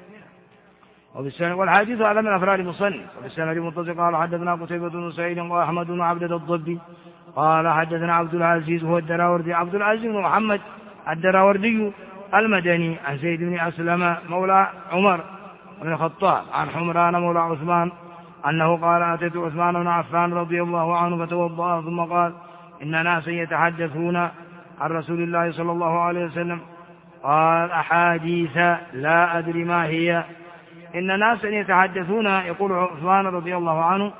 Speaker 1: والحديث هذا من أفراد المصنف. وبالسند المتصل قال حدثنا قتيبة بن سعيد وأحمد بن عبد الضبي قال حدثنا عبد العزيز هو الدراوردي، عبد العزيز بن محمد الدراوردي المدني، عن زيد بن أسلم مولى عمر بن الخطاب، عن حمران مولى عثمان أنه قال أتيت عثمان بن عفان رضي الله عنه فتوضأ ثم قال إن ناسا يتحدثون عن رسول الله صلى الله عليه وسلم قال أحاديث لا أدري ما هي. إن ناسا يتحدثون، يقول عثمان رضي الله عنه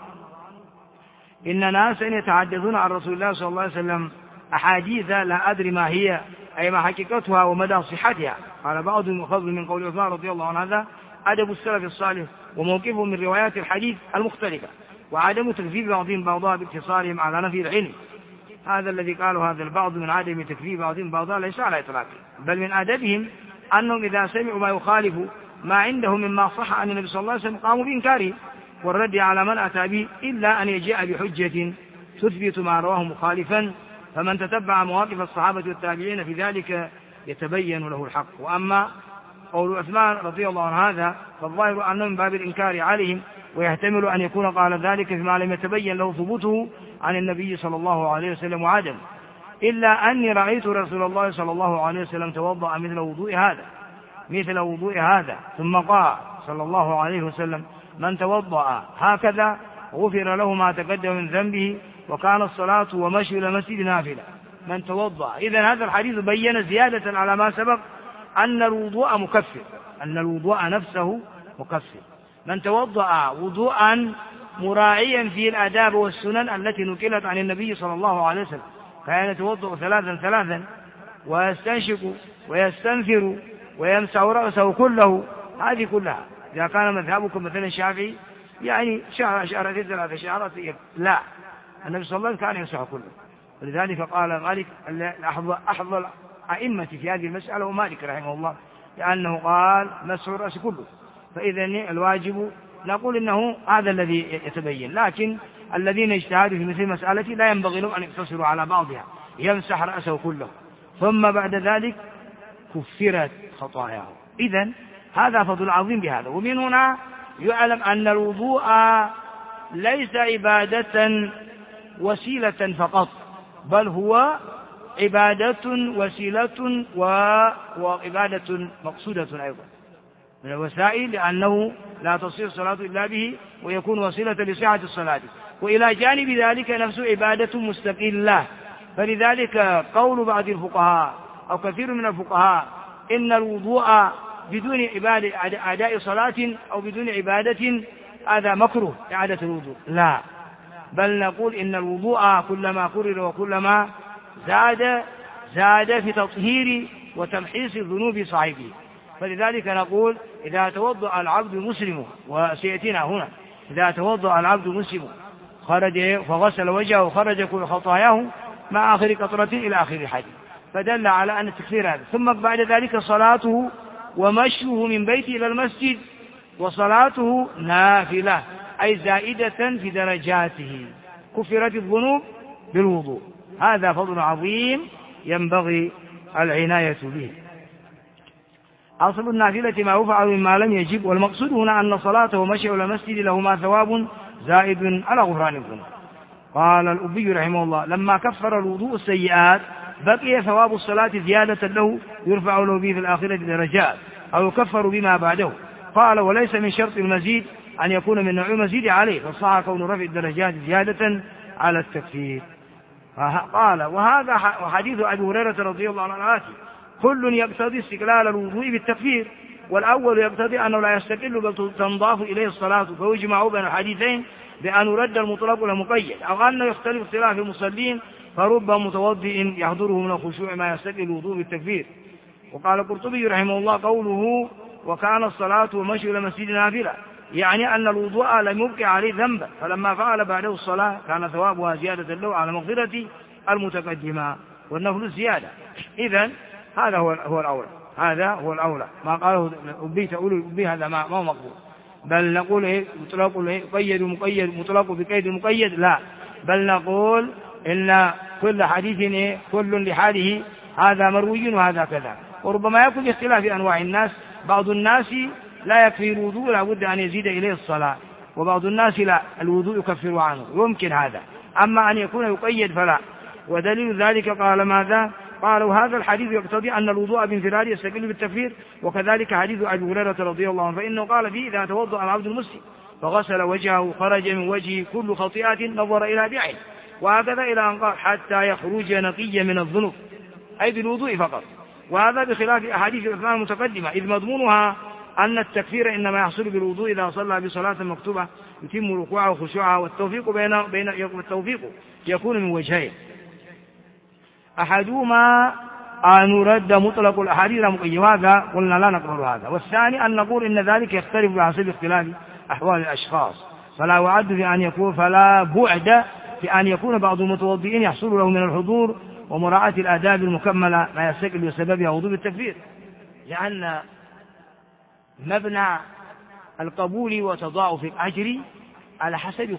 Speaker 1: إن ناسا يتحدثون عن رسول الله صلى الله عليه وسلم أحاديث لا أدري ما هي، أي ما حقيقتها ومدى صحتها. قال بعضهم يؤخذ من قول عثمان رضي الله عنه هذا أدب السلف الصالح وموقفهم من روايات الحديث المختلفة، وعدم تكذيب بعضهم بعضا باقتصارهم على نفي العلم. هذا الذي قالوا هذا البعض من عدم تكذيب بعضهم بعضا ليس على إطلاقه، بل من أدبهم أنهم إذا سمعوا ما يخالف ما عندهم مما صح عن النبي صلى الله عليه وسلم قاموا بإنكاره والرد على من أتى به، إلا أن يجيء بحجة تثبت ما رواه مخالفا. فمن تتبع مواقف الصحابة والتابعين في ذلك يتبين له الحق. وأما قول عثمان رضي الله عنه هذا فالظاهر أنه من باب الإنكار عليهم، ويحتمل أن يكون قال ذلك فيما لم يتبين له ثبوته عن النبي صلى الله عليه وسلم وعدم. إلا أني رأيت رسول الله صلى الله عليه وسلم توضأ مثل وضوء هذا ثم قال صلى الله عليه وسلم من توضأ هكذا غفر له ما تقدم من ذنبه وكان الصلاة ومشي إلى مسجد نافلة. من توضأ. إذن هذا الحديث بين زيادة على ما سبق أن الوضوء مكفر، أن الوضوء نفسه مكفر. من توضأ وضوءا مراعيا في الآداب والسنن التي نقلت عن النبي صلى الله عليه وسلم، كان يتوضأ ثلاثا ويستنشق ويستنثر ويمسح رأسه كله، هذه كلها. إذا كان مذهبكم مثلا الشافعي يعني شعرتين 3 شعرات، لا، النبي صلى الله عليه وسلم كان يمسح كله. ولذلك قال مالك أحظى أئمة في هذه المسألة ومالك رحمه الله، لأنه قال مسح الرأس كله. فإذا الواجب نقول إنه هذا الذي يتبين، لكن الذين اجتهدوا في مثل مسألة لا ينبغي لهم أن يقتصروا على بعضها، يمسح رأسه كله ثم بعد ذلك كفرت خطاياه. إذن هذا فضل عظيم بهذا. ومن هنا يعلم أن الوضوء ليس عبادة وسيلة فقط، بل هو عبادة وسيلة وعبادة مقصودة أيضا من الوسائل، لأنه لا تصير الصلاة إلا به ويكون وسيلة لصحة الصلاة. وإلى جانب ذلك نفس عبادة مستقلة. فلذلك قول بعض الفقهاء أو كثير من الفقهاء إن الوضوء بدون أداء صلاة أو بدون عبادة هذا مكروه إعادة الوضوء، لا، بل نقول إن الوضوء كلما كرر وكلما زاد في تطهير وتمحيص الذنوب صاحبه. فلذلك نقول إذا توضأ العبد المسلم، وسيأتينا هنا، إذا توضأ العبد المسلم خرج فغسل وجهه وخرج كل خطاياه مع آخر قطرة إلى آخر الحديث، فدل على أن التكفير هذا. ثم بعد ذلك صلاته ومشيه من بيته إلى المسجد، وصلاته نافلة أي زائدة في درجاته، كفرت الذنوب بالوضوء. هذا فضل عظيم ينبغي العناية به. أصل النافلة ما يفعل مما لم يجب، والمقصود هنا أن صلاته ومشيه إلى المسجد لهما ثواب زائد على غفران الذنوب. قال الأبي رحمه الله لما كفر الوضوء السيئات بقي ثواب الصلاة زيادة له يرفع له به في الآخرة درجات أو يكفر بما بعده. قال وليس من شرط المزيد أن يكون من نوع المزيد عليه، فصح كون رفع الدرجات زيادة على التكفير. قال وهذا حديث أبي هريرة رضي الله عنه آتي كل يقتضي استقلال الوضوء بالتكفير، والأول يقتضي أنه لا يستقل بل تنضاف إليه الصلاة، فيجمع بين الحديثين بأن يرد المطلق والمقيد، أو أنه يختلف اختلاف المصلين فرب متوضئ يحضره من الخشوع ما يستقل الوضوء بالتكفير. وقال القرطبي رحمه الله قوله وكان الصلاة ومشي إلى مسجد نافلة يعني أن الوضوء لم يبقي عليه ذنبا، فلما فعل بعده الصلاة كان ثوابها زيادة له على مغفرة المتقدمة والنفل الزيادة. إذن هذا هو الأولى، هذا هو الأولى. ما قاله أبي تقول أبي هذا ما هو مقبول، بل نقول مطلق قيد ومقيد، مطلق بقيد المقيد لا، بل نقول إن كل حديث كل لحاله، هذا مروي وهذا كذا. وربما يكون اختلاف أنواع الناس، بعض الناس لا يكفي الوضوء لا بد أن يزيد إليه الصلاة، وبعض الناس لا، الوضوء يكفر عنه، يمكن هذا. أما أن يكون يقيد فلا. ودليل ذلك قال ماذا؟ قالوا هذا الحديث يقتضي أن الوضوء بانفراد يستقل بالتكفير، وكذلك حديث أبي هريرة رضي الله عنه فإنه قال فيه إذا توضأ العبد المسلم فغسل وجهه خرج من وجهه كل خطيئة نظر إلى بعين، وهكذا إلى أن قال حتى يخرج نقيا من الذنوب، أي بالوضوء فقط. وهذا بخلاف أحاديث عثمان المتقدمة، إذ مضمونها أن التكفير إنما يحصل بالوضوء إذا صلى بصلاة مكتوبة يتم ركوعه وخشوعه، والتوفيق والتوفيق يكون من وجهين: أحدهما أن يرد مطلق الأحاديث مقيد، هذا قلنا لا نقبل هذا. والثاني أن نقول إن ذلك يختلف بحسب اختلاف أحوال الأشخاص، فلا بعد في أن يكون بعض المتوضئين يحصل له من الحضور ومراعاة الآداب المكملة ما يستقل بسببها وضوء التكفير، لأن مبنى القبول وتضاعف الأجر على حسب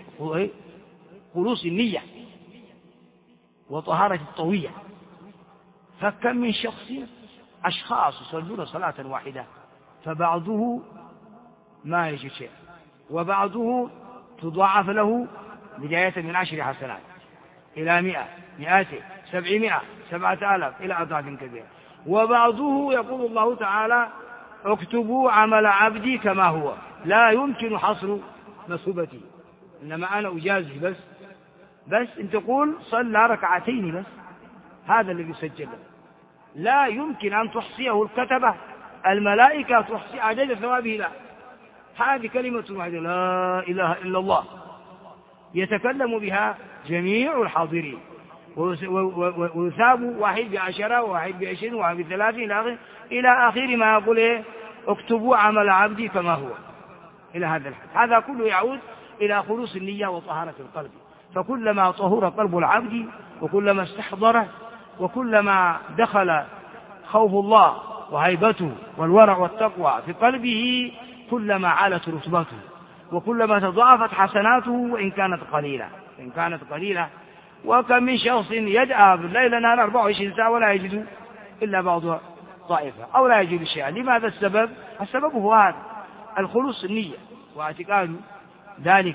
Speaker 1: خلوص النية وطهارة الطوية. فكم من أشخاص يصلون صلاة واحدة فبعضه ما يجد شيء، وبعضه تضاعف له بداية من 10 حسنات إلى 100 200 700 7000 إلى أضعاف كبيرة، وبعضه يقول الله تعالى اكتبوا عمل عبدي كما هو، لا يمكن حصر مثوبتي، إنما أنا أجازي بس أنت تقول صلى ركعتين بس، هذا الذي يسجل، لا يمكن أن تحصيه الكتبة الملائكة تحصي عدد ثوابه، لا، هذه كلمة واحدة لا إله إلا الله يتكلم بها جميع الحاضرين، ويثاب 1 ب10 و1 ب20 و1 ب30 إلى آخر ما يقول اكتبوا عمل عبدي كما هو إلى هذا الحد. هذا كله يعود إلى خلوص النية وطهارة القلب، فكلما طهر قلب العبد وكلما استحضره وكلما دخل خوف الله وهيبته والورع والتقوى في قلبه كلما عالت رتبته وكلما تضاعفت حسناته وإن كانت قليلة. وكم من شخص يدعى بالليل نهار 24 ساعة ولا يجد إلا بعض طائفة أو لا يجد شيئا. لماذا السبب؟ السبب هو هذا الخلوص النية واعتقاد ذلك،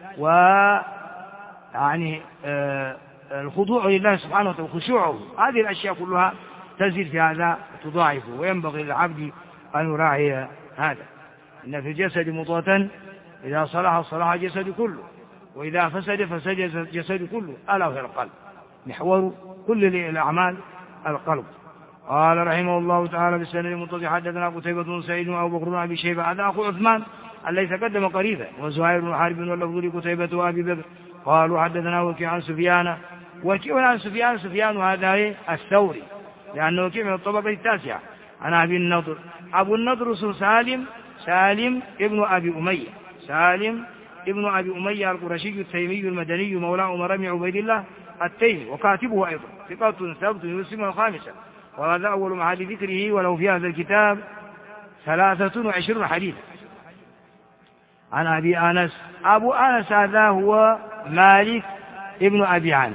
Speaker 1: ويعني الخضوع لله سبحانه وتعالى وخشوعه. هذه الأشياء كلها تزيد في هذا وتضاعفه، وينبغي للعبد أن يراعي هذا. إن في الجسد مضغة إذا صلح صلح الجسد كله، وإذا فسد الجسد كله، ألا وهي القلب، محور كل الأعمال القلب. قال رحمه الله تعالى بالسند المتصل حدثنا قتيبة بن سعيد وأبو بكر بن أبي شيبة، هذا أخو عثمان الذي تقدم قريبا، وزهير بن حرب واللفظ لقتيبة وأبي بكر قالوا حدثنا وكيع عن سفيان. سفيان هذا الثوري، لأنه وكيع من الطبقة التاسعة. عن أبي النضر، أبو النضر سالم ابن أبي أمية القرشي التيمي المدني مولى عمر بن عبيد الله التيمي، وكاتبه أيضا ثقة ثبت يسلم الخامسة، وهذا أول محل ذكره، وله في هذا الكتاب 23 حديثا. عن أبي أنس، أبو أنس هذا هو مالك ابن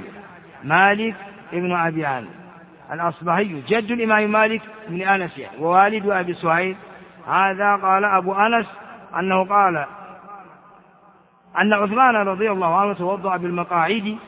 Speaker 1: أبي عامر الأصبهي، جد الإمام مالك بن أنس ووالد أبي سهيل. هذا قال أبو أنس أنه قال أن عثمان رضي الله عنه توضأ بالمقاعد.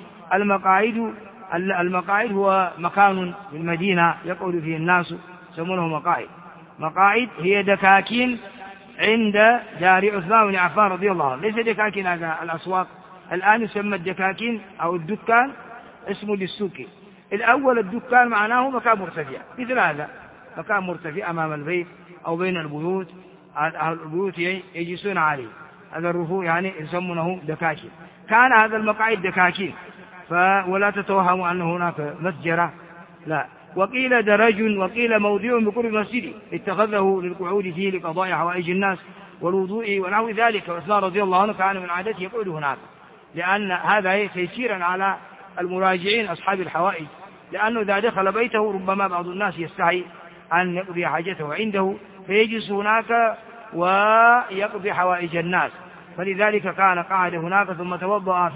Speaker 1: المقاعد هو مكان في المدينة يقعد فيه الناس يسمونه مقاعد هي دكاكين عند دار عثمان بن عفان رضي الله عنه، ليس دكاكين هذا الأسواق، الآن يسمى الدكاكين أو الدكان اسمه للسوق. الأول الدكان معناه مكان مرتفع، مثل هذا مكان مرتفع أمام البيت أو بين البيوت يجلسون عليه، هذا الرفوع يعني يسمونه دكاكين. كان هذا المقاعد دكاكين، ولا تتوهموا أن هناك مسجرة، لا. وقيل درج وقيل موضع بقرب مسجد اتخذه للقعود فيه لقضاء حوائج الناس والوضوء ونحو ذلك. عثمان رضي الله عنه كان من عادته يقعد هناك، لأن هذا تيسيرا على المراجعين أصحاب الحوائج، لأنه إذا دخل بيته ربما بعض الناس يستحي أن يقضي حاجته عنده فيجلس هناك ويقضي حوائج الناس، فلذلك كان قاعد هناك ثم توضأ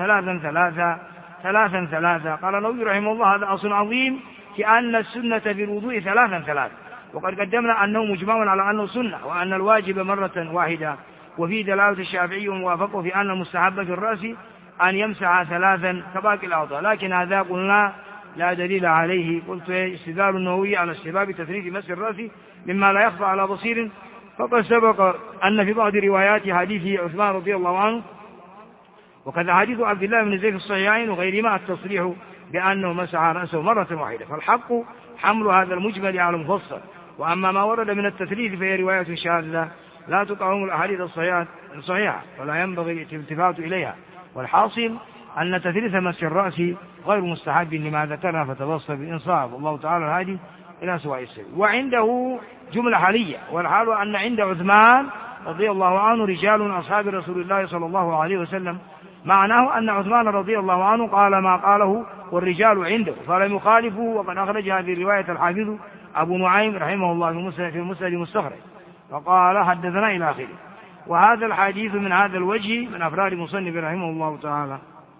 Speaker 1: ثلاثا. قال النووي رحمه الله هذا أصل عظيم في أن السنة في الوضوء ثلاثا، وقد قدمنا أنه مجمع على أنه سنة وأن الواجب مرة واحدة، وفي دلالة الشافعي وموافقه في أن المستحب في الرأس أن يمسح 3 كباقي الأعضاء، لكن هذا قلنا لا دليل عليه. قلت استدلال النووي على استحباب تثليث مسح الرأس مما لا يخفى على بصير فقد سبق أن في بعض روايات حديث عثمان رضي الله عنه وكذا حديث عبد الله بن زيد في الصحيحين وغيرهما التصريح بأنه مسح رأسه مرة واحدة، فالحق حمل هذا المجمل على المفصل. وأما ما ورد من التثليث فهي رواية شاذة لا تقاوم الأحاديث الصحيحة ولا ينبغي الالتفات إليها. والحاصل أن تثليث مسح الرأس غير مستحب لما ذكرنا، فتوصل بالإنصاف والله تعالى الهادي إلى سواء السبيل. وعنده جملة حالية، والحال أن عند عثمان رضي الله عنه رجال من أصحاب رسول الله صلى الله عليه وسلم، معناه أن عثمان رضي الله عنه قال ما قاله والرجال عنده فلم يخالفوا. وقد أخرج هذه الرواية الحافظ أبو نعيم رحمه الله في المسند المستخرج فقال حدثنا إلى آخره. وهذا الحديث من هذا الوجه من أفراد مصنف رحمه الله تعالى.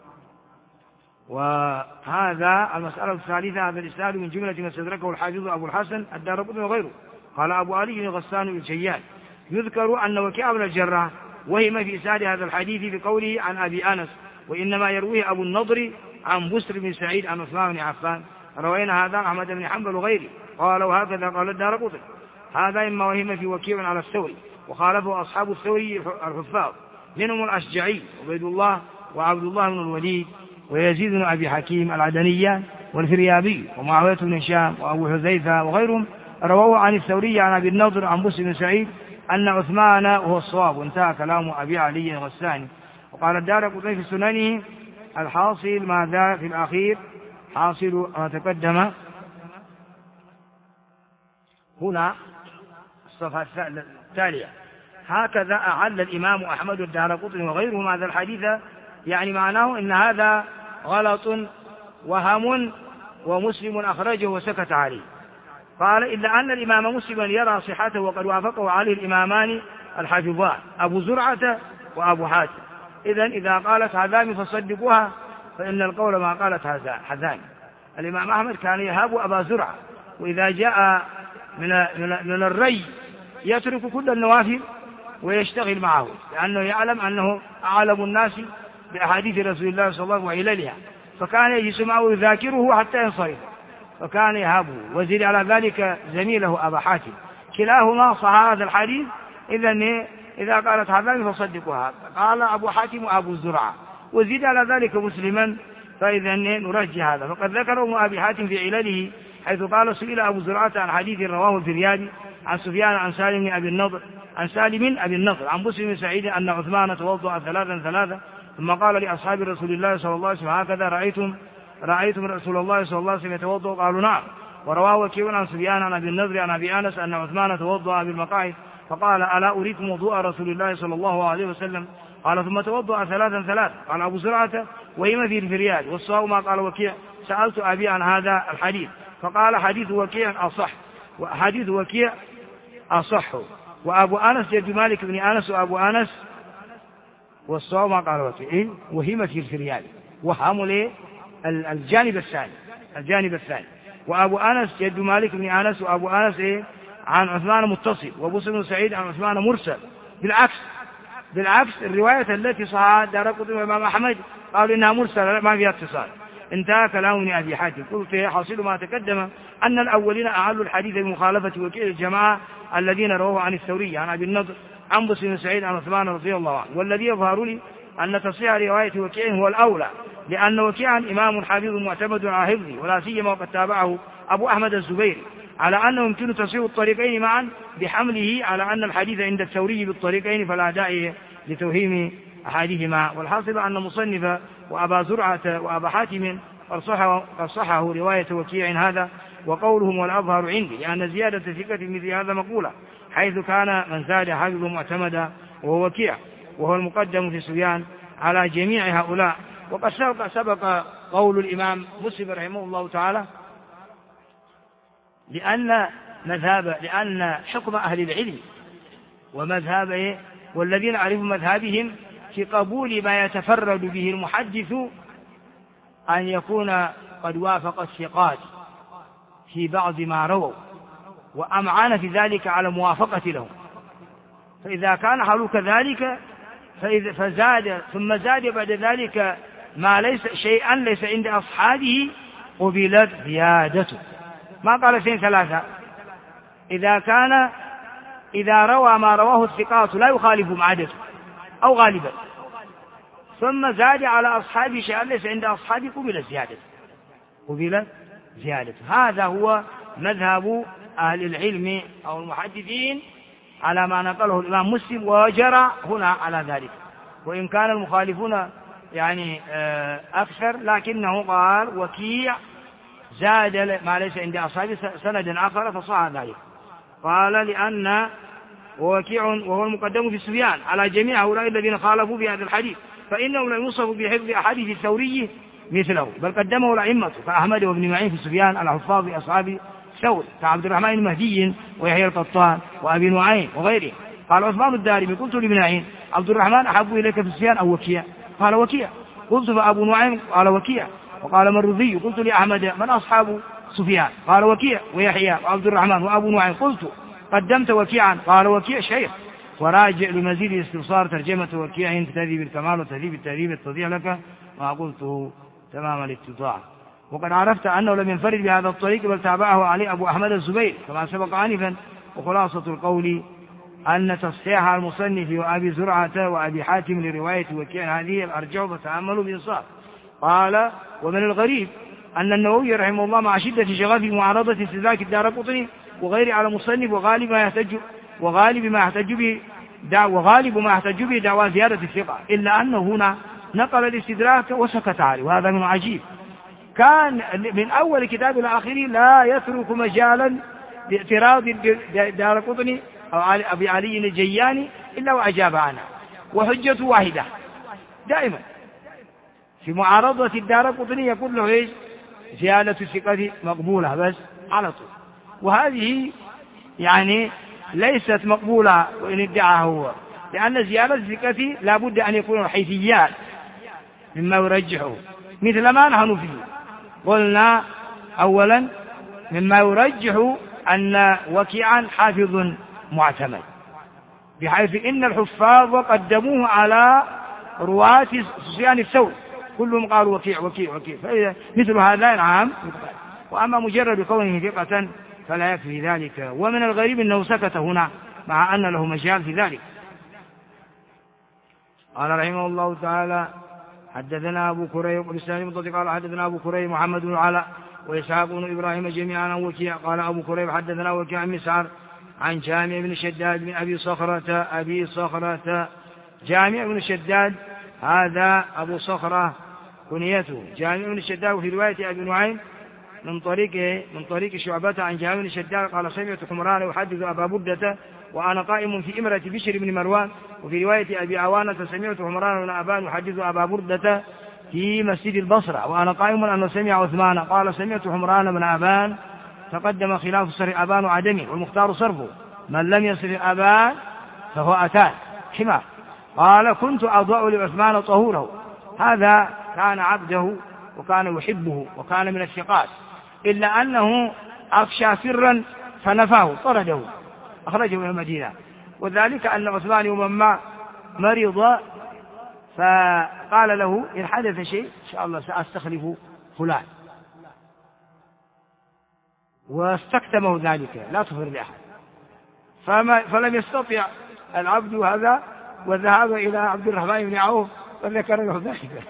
Speaker 1: وهذا المسألة الثالثة، هذا الإسناد من جملة ما استدركه الحافظ أبو الحسن الدارقطني وغيره. قال أبو علي غسان بن شيان يذكر أن وكيع بن الجراح وهم في إسناد هذا الحديث بقوله عن أبي أنس، وإنما يرويه أبو النضر عن بسر بن سعيد عن عثمان بن عفان. روينا هذا أحمد بن حنبل وغيره قالوا هكذا قال الدارقطني. هذا إما وهم في وكيع على الثوري، وخالفه أصحاب الثوري الحفاظ منهم الأشجعي عبيد الله وعبد الله بن الوليد ويزيد بن أبي حكيم العدنية والفريابي ومعاوية بن هشام وأبو حذيفة وغيرهم رواه عن الثوري عن أبي النضر عن بسر بن سعيد أن عثمان هو الصواب. انتهى كلام أبي علي الغساني. وقال الدارقطني في سننه الحاصل ماذا في الأخير، حاصل ما تقدم هنا الصفحة التالية. هكذا أعل الإمام أحمد الدارقطني وغيرهم هذا الحديث، يعني معناه إن هذا غلط وهم ومسلم أخرجه وسكت عليه. قال إلا أن الإمام مسلم يرى صحته وقد وافقه عليه الإمامان الحافظان أبو زرعة وأبو حاتم. إذا قالت هذان فصدقوها، فإن القول ما قالت هذان. الإمام أحمد كان يهاب أبا زرعة، وإذا جاء من الري يترك كل النوافل ويشتغل معه، لأنه يعلم أنه أعلم الناس بأحاديث رسول الله صلى الله عليه وسلم، فكان يجلس معه يذاكره حتى ينصرف، فكان يهابه. وزيد على ذلك زميله أبا حاتم، كلاهما صح هذا الحديث. إذا قالت هذان فصدقوها، قال أبو حاتم وأبو زرعة، وزيد على ذلك مسلما، فإذا نرجع هذا. فقد ذكره أبي حاتم في علله حيث قال سئل أبو زرعة عن حديث رواه الفريابي عن سفيان عن سالم أبي النضر عن بسر بن سعيد أن عثمان توضأ ثلاثا ثم قال لأصحاب رسول الله صلى الله عليه وسلم هكذا رأيتم رسول الله صلى الله عليه وسلم يتوضأ؟ قالوا نعم. ورواه وكيع عن سفيان عن أبي النضر عن أبي أنس أن عثمان توضأ بالمقاعد فقال ألا أريكم وضوء رسول الله صلى الله عليه وسلم؟ قال ثم توضأ ثلاثا. قال أبو زرعة وهم في الفرياد، والصواب ما قال وكيع. سألت أبي عن هذا الحديث فقال حديث وكيع أصح، وحديث وكيع أصح، وأبو أنس جد مالك بن أنس وأبو أنس، والصواب ما قال وكيع وهم في الفرياد، وهم الجانب الثاني. وأبو أنس جد مالك بن أنس وأبو أنس عن عثمان متصل، وبسر بن سعيد عن عثمان مرسل. بالعكس الرواية التي صحها الدارقطني والإمام أحمد قالوا إنها مرسلة ما فيها اتصال. انتهى كلام ابن أبي حاتم. قلت حاصل ما تقدم أن الأولين أعلوا الحديث بمخالفة وكيع الجماعة الذين رواه عن الثوري عن أبي النضر عن بسر بن سعيد عن عثمان رضي الله عنه. والذي يظهر لي أن تصحيح رواية وكيع هو الأولى، لأن وكيعا إمام حافظ معتمد على حفظه، ولا سيما وقد تابعه أبو أحمد الزبيري على أنه يمكن تصحيح الطريقين معا بحمله على أن الحديث عند الثوري بالطريقين، فلا داعي لتوهيم أحاديثهما. والحاصل أن مصنف وأبا زرعة وأبا حاتم قد صححه رواية وكيع هذا، وقولهم والأظهر عندي لأن زيادة ثقة مثل هذا مقولة، حيث كان من زاد حافظ معتمدا وهو وكيع، وهو المقدم في سفيان على جميع هؤلاء. وقد سبق قول الإمام مسلم رحمه الله تعالى لأن حكم أهل العلم ومذهب والذين عرفوا مذهبهم في قبول ما يتفرد به المحدث أن يكون قد وافق الثقات في بعض ما رووا وأمعان في ذلك على موافقة لهم. فإذا كان حاله كذلك فزاد ثم زاد بعد ذلك ما ليس شيئا ليس عند أصحابه قبلت زيادته. ما قال شيء ثلاثة: إذا كان إذا روى ما رواه الثقات لا يخالف عادته أو غالبا، ثم زاد على أصحابه شيئا ليس عند أصحابه قبل زيادته. هذا هو مذهب أهل العلم أو المحدثين على ما نقله الإمام مسلم، وجرى هنا على ذلك، وإن كان المخالفون يعني أكثر، لكنه قال وكيع زاد ما ليس عند أصحابه سند آخر فصح ذلك. قال لأن وكيع وهو المقدم في سفيان على جميع هؤلاء الذين خالفوا في هذا الحديث، فإنه لم يوصف بحفظ أحاديث الثوري مثله، بل قدمه الأئمة كأحمد وابن معين في سفيان على حفاظ أصحاب ثور كعبد الرحمن المهدي ويحيى القطان وأبي نعيم وغيره. قال عثمان الدارمي قلت لابن معين عبد الرحمن أحب إليك في سفيان أو وكيع؟ قال وكيع. قلت فأبو نعيم؟ قال وكيع. وقال مرذي قلت لأحمد من أصحاب سفيان؟ قال وكيع ويحيى وعبد الرحمن وأبو نعيم. قلت قدمت وكيعا؟ قال وكيع شيخ. وراجع لمزيد استبصار ترجمة وكيع في تهذيب الكمال وتهذيب التهذيب يتضيح لك ما قلته تمام الاتضاع. وقد عرفت أنه لم ينفرد بهذا الطريق بل تابعه عليه أبو أحمد الزبير كما سبق آنفا. وخلاصة القول أن تصحيح المصنف وأبي زرعة وأبي حاتم لرواية وكيع هذه الأرجع فتأملوا بإنصاف. قال ومن الغريب أن النووي رحمه الله مع شدة شغفه معارضة استدراك الدارقطني وغيره على مصنف وغالب ما يحتج به دعوى زيادة الثقة، إلا أنه هنا نقل الاستدراك وسكت عليه، وهذا من عجيب. كان من أول كتاب إلى آخره لا يترك مجالا لاعتراض الدارقطني أو أبي علي الجياني إلا وأجاب عنها، وحجته واحدة دائما في معارضة الدارقطني يقول له إيش؟ زيادة الثقة مقبولة بس على طول. وهذه يعني ليست مقبولة وإن ادعاها هو، لأن زيادة الثقة لا بد أن يكون حيثيات مما يرجحه، مثل ما نحن فيه. قلنا أولا مما يرجح أن وكيعا حافظ معتمد، بحيث إن الحفاظ قدموه على رواة سفيان الثوري كلهم قالوا وكيع وكيع وكيع، فإذا مثل هذا العام. وأما مجرد كونه ثقة فلا يكفي ذلك. ومن الغريب أنه سكت هنا مع أن له مجال في ذلك. قال رحمه الله تعالى حدثنا أبو كريب قال حدثنا أبو كريب محمد بن علاء وإسحاق بن إبراهيم جميعا عن وكيع. قال أبو كريب حدثنا وكيع عن مسعر عن جامع بن شداد بن أبي صخرة. جامع بن شداد هذا أبو صخرة كنيته جامع بن شداد. وفي رواية أبي نعيم من طريق شعبة عن جامع بن شداد قال سمعت حمران يحدث أبا بردة وأنا قائم في إمرة بشر بن مروان. وفي رواية أبي عوانة سمعت حمران بن أبان يحدث أبا بردة في مسجد البصرة وأنا قائم أنه سمع عثمان قال سمعت حمران بن أبان تقدم خلاف صرف أبان وعدمه والمختار صرفه من لم يصرف أبان فهو أتان حمار. قال كنت أضع لعثمان طهوره. هذا كان عبده وكان يحبه وكان من الثقات، إلا أنه أفشى سرا فنفاه طرده أخرجه من المدينة. وذلك أن عثمان يوم ما مرض فقال له إن حدث شيء إن شاء الله سأستخلف فلان، واستكتمه ذلك لا تخبر بأحد. فلم يستطع العبد هذا وذهب إلى عبد الرحمن بن عوف فذكر له ذلك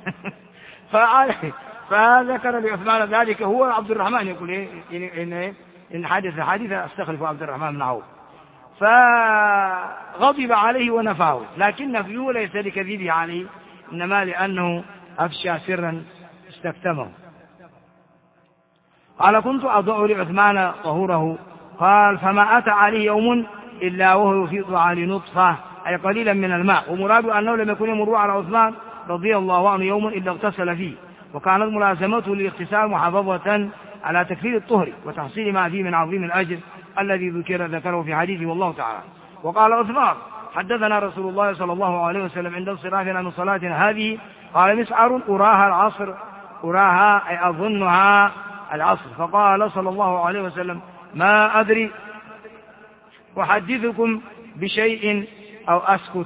Speaker 1: فذكر لعثمان ذلك هو عبد الرحمن يقول إن حدث حادثة استخلف عبد الرحمن بن عوف، فغضب عليه ونفاه، لكن فيه ليس لكذبه عليه إنما لأنه أفشى سرا استكتمه. قال كنت أضع لعثمان طهوره. قال فما أتى عليه يوم إلا وهو يفيض على نطفة أي قليلا من الماء، ومراد أنه لم يكن يمر على عثمان رضي الله عنه يوم إلا اغتسل فيه، وكانت ملازمته للاغتسال محافظة على تكفير الطهر وتحصيل ما فيه من عظيم الأجر الذي ذكره في حديثه والله تعالى. وقال عثمان حدثنا رسول الله صلى الله عليه وسلم عند انصرافنا من صلاتنا هذه قال مسعر أراها العصر أراها أي أظنها العصر. فقال صلى الله عليه وسلم ما أدري أحدثكم بشيء أو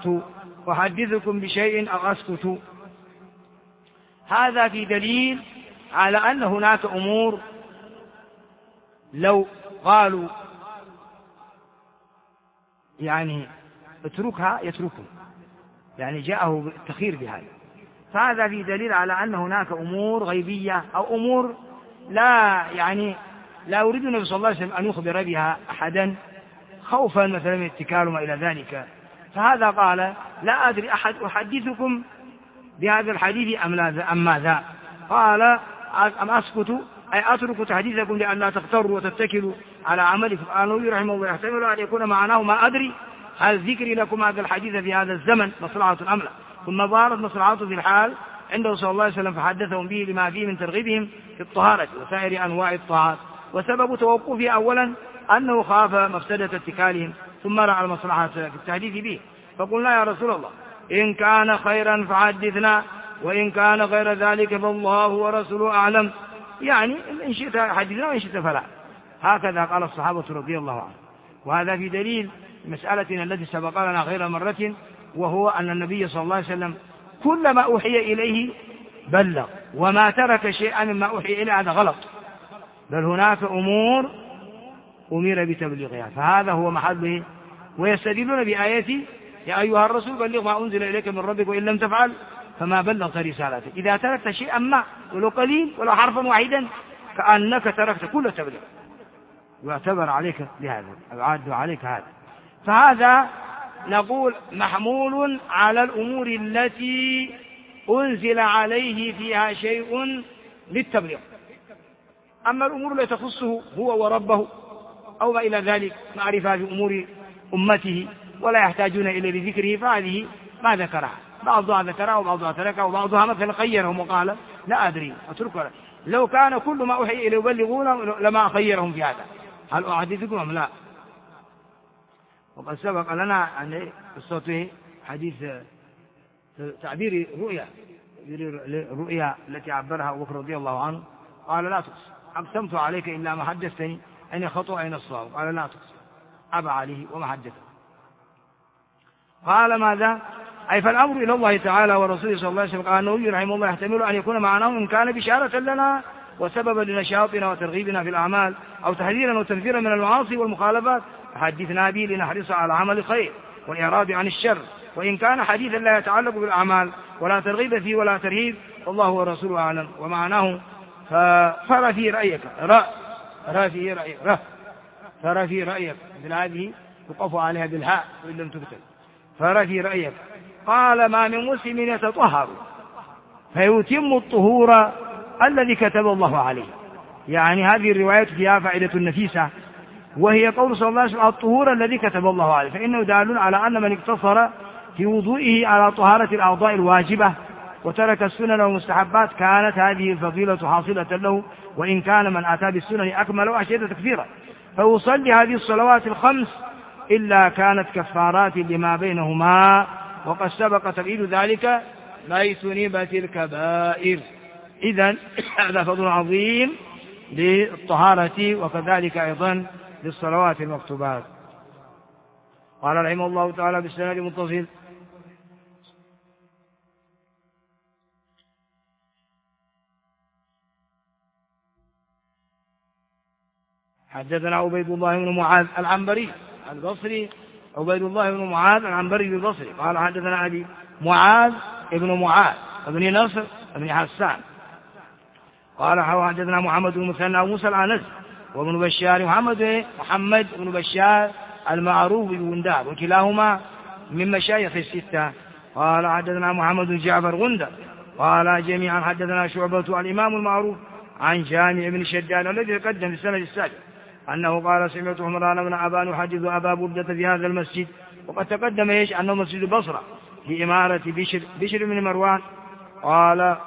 Speaker 1: أسكت. هذا في دليل على أن هناك أمور يعني اتركها يتركه، يعني جاءه التخير بهذا. فهذا في دليل على أن هناك أمور غيبية أو أمور لا يريد النبي صلى الله عليه وسلم أن يخبر بها أحدا خوفا مثلا من اتكال وما إلى ذلك. فهذا قال لا أدري أحدثكم بهذا الحديث أم ماذا؟ قال أم أسكت أي أترك تحديثكم لأن لا تغتروا وتتكلوا على عملكم. قال النبي رحمه الله يحتمل أن يكون معناه ما أدري هل ذكري لكم هذا الحديث في هذا الزمن مصلحة أم لا. ثم ظهرت مصلحته في الحال عنده صلى الله عليه وسلم فحدثهم به لما فيه من ترغيبهم في الطهارة وسائر أنواع الطهارة. وسبب توقفه أولا أنه خاف مفسدة اتكالهم، ثم رأى المصلحة في التحديث به. فقلنا يا رسول الله إن كان خيرا فحدثنا، وإن كان غير ذلك فالله ورسوله أعلم، يعني إن شئت حدثنا وإن شئت فلا. هكذا قال الصحابة رضي الله عنهم. وهذا في دليل مسألتنا التي سبق لنا غير مرة، وهو أن النبي صلى الله عليه وسلم كل ما أوحي إليه بلغ، وما ترك شيئا مما أوحي إليه هذا غلط، بل هناك أمور أمر بتبليغها، فهذا هو محله. ويستدلون بآية يا أيها الرسول بلغ ما أنزل إليك من ربك وإن لم تفعل فما بلغت رسالته. إذا تركت شيئا ما ولو قليل ولو حرفا واحدا كأنك تركت كل تبليغ، يعتبر عليك بهذا أو يعد عليك هذا. فهذا نقول محمول على الأمور التي أنزل عليه فيها شيء للتبليغ. أما الأمور التي تخصه هو وربه أو ما إلى ذلك معرفة بأمور أمته ولا يحتاجون إلى لذكره، فهذه ما ذكرها، بعضها ذكرها وبعضها تركها وبعضها مثلا خيرهم وقال لا أدري أتركها. لو كان كل ما أوحي إليه يبلغون لما خيرهم في هذا، هل أحدثكم أم لا؟ وقد سبق لنا عن قصته حديث تعبير رؤيا التي عبرها أبو بكر رضي الله عنه، قال لا تقص أقسمت عليك إلا ما حدثتني أين خطأ أين الصواب، قال لا تقص أبى عليه وما حدثه. قال ماذا؟ أي فالأمر إلى الله تعالى ورسوله صلى الله عليه وسلم. قال النبي رحمه الله يحتمل أن يكون معناه إن كان بشارة لنا وسببا لنشاطنا وترغيبنا في الأعمال أو تحذيرا وتنفيرا من المعاصي والمخالفات فحدثنا به لنحرص على عمل الخير والإعراض عن الشر. وإن كان حديثا لا يتعلق بالأعمال ولا ترغيب فيه ولا ترهيب والله ورسوله أعلم. ومعناه فر في رأيك فر في رأيك مثل هذه يقف عليها بالهاء وإن لم تكتب. فر في رأيك. قال ما من مسلم يتطهر فيتم الطهور الذي كتب الله عليه. يعني هذه الرواية فيها فائدة نفيسة، وهي قول صلى الله عليه وسلم الطهور الذي كتب الله عليه، فإنه دال على أن من اقتصر في وضوئه على طهارة الأعضاء الواجبة وترك السنن والمستحبات كانت هذه الفضيلة حاصلة له، وإن كان من أتى بالسنن أكمل وأشد تكفيرا. فيصلي هذه الصلوات الخمس إلا كانت كفارات لما بينهما، وقد سبق تبعيد ذلك ما اجتنبت الكبائر. إذن هذا فضل عظيم للطهارة وكذلك أيضا للصلوات المكتوبات. قال رحمه الله تعالى بالسند المتصل حدثنا عبيد الله بن معاذ العنبري البصري، عبيد الله بن معاذ العنبري البصري قال حدثنا أبي معاذ ابن معاذ ابن نصر ابن حسان قال حدثنا محمد بن مثنى وموسى العنزي وابن بشار محمد بن بشار المعروف بغندار وكلاهما من مشايخ الستة. قال حدثنا محمد بن جعفر غندر قال جميعا حدثنا شعبة الإمام المعروف عن جامع بن شداد الذي تقدم في السنة السابقة أنه قال سمعت عمران بن أبان يحدث أبا بردة في هذا المسجد. وقد تقدم أنه مسجد بصرة في إمارة بشر بن مروان. قال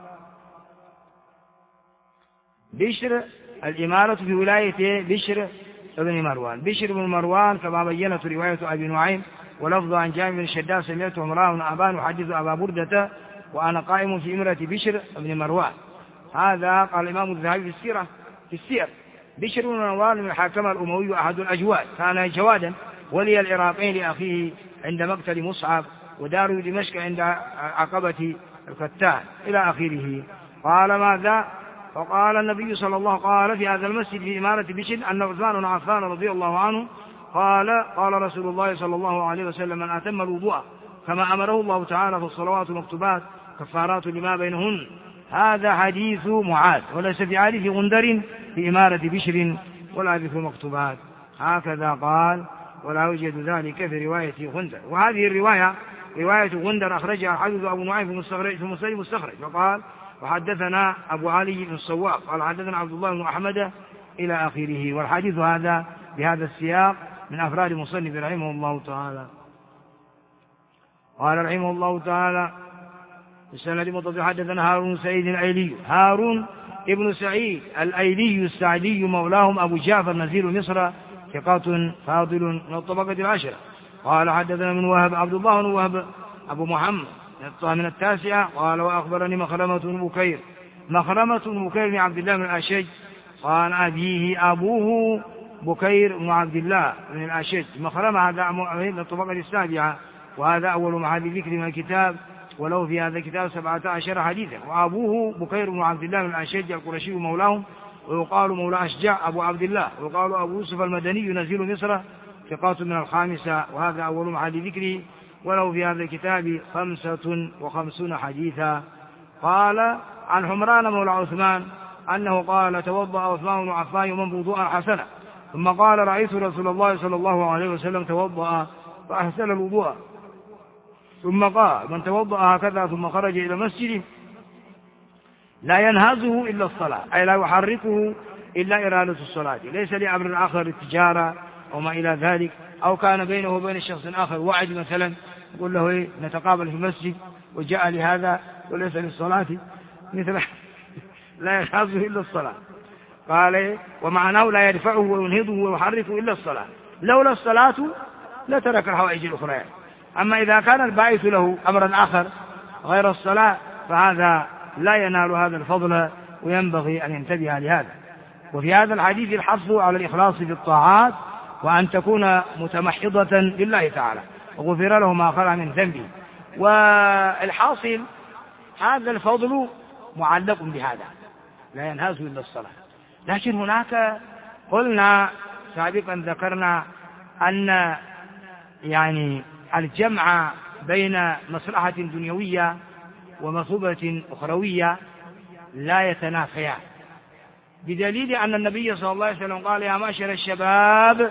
Speaker 1: بشر الإمارة في ولاية بشر بن مروان. بشر بن مروان كما بينت رواية أبي نعيم ولفظ عن جامع بن شداد سمعت عمران بن أبان يحدث أبا بردة وأنا قائم في إمارة بشر بن مروان. هذا قال الإمام الذهبي في السير بشر بن مروان من الحاكم الأموي أحد الأجواد، كان جوادا ولي العراقين لأخيه عند مقتل مصعب ودار دمشق عند عقبة الفتان إلى آخره. قال ماذا؟ وقال النبي صلى الله عليه وسلم قال في هذا المسجد في إمارة بشر أن عثمان بن عفان رضي الله عنه قال رسول الله صلى الله عليه وسلم: من أتم الوضوء كما أمره الله تعالى في الصلوات المكتوبات كفارات لما بينهن. هذا حديث معاذ، وليس في حديث غندر في إمارة بشر ولا في المكتوبات. هكذا قال، ولا يوجد ذلك في رواية غندر. وهذه الرواية رواية غندر أخرجها الحافظ أبو نعيم في مسلم مستخرج، وقال: وحدثنا أبو علي بن الصواب قال: حدثنا عبد الله بن أحمد إلى آخره. والحديث هذا بهذا السياق من أفراد مصنف رحمه الله تعالى. قال رحمه الله تعالى: السند متصل. حدثنا هارون سعيد الأيلي، هارون ابن سعيد الأيلي السعدي مولاهم أبو جعفر نزيل مصر، ثقة فاضل من الطبقة العشرة. قال: حدثنا من وهب عبد الله بن وهب أبو محمد من التاسعة. قال: وأخبرني مخرمة بن بكير بن عبد الله بن الأشج، قال: أبيه أبوه بكير بن عبد الله بن الأشج. مخرمة هذا من الطبقة السابعة، وهذا أول محل ذكر من الكتاب، ولو في هذا الكتاب 17 حديثا. وأبوه بكير بن عبد الله بن الأشج القرشي مولاهم، ويقال مولى أشجع أبو عبد الله، ويقال أبو يوسف المدني نزيل مصر، ثقات من الخامسة، وهذا أول محل ذكره، ولو في هذا الكتاب 55 حديثا. قال: عن حمران مولى عثمان أنه قال: توضأ عثمان بن عفان يوما وضوءا حسنا، ثم قال: رأيت رسول الله صلى الله عليه وسلم توضأ فأحسن الوضوء، ثم قال: من توضأ هكذا ثم خرج إلى مسجده لا ينهزه إلا الصلاة، أي لا يحركه إلا إرادة الصلاة، ليس لأمر آخر التجارة أو ما إلى ذلك، أو كان بينه وبين الشخص آخر وعد مثلا يقول له نتقابل في المسجد وجاء لهذا وليس للصلاة، مثل لا ينهزه إلا الصلاة. قال: ومعناه لا يدفعه وينهضه ويحركه إلا الصلاة، لولا الصلاة لترك الحوائج الأخرى. أما إذا كان الباعث له أمرا آخر غير الصلاة فهذا لا ينال هذا الفضل، وينبغي أن ينتبه لهذا. وفي هذا الحديث الحث على الإخلاص في الطاعات، وأن تكون متمحضة لله تعالى، وغفر له ما خلا من ذنبه. والحاصل هذا الفضل معلق بهذا، لا ينهز إلا الصلاة. لكن هناك قلنا سابقا ذكرنا أن يعني الجمع بين مصلحة دنيوية ومثوبة أخروية لا يتنافيان، بدليل أن النبي صلى الله عليه وسلم قال: يا معشر الشباب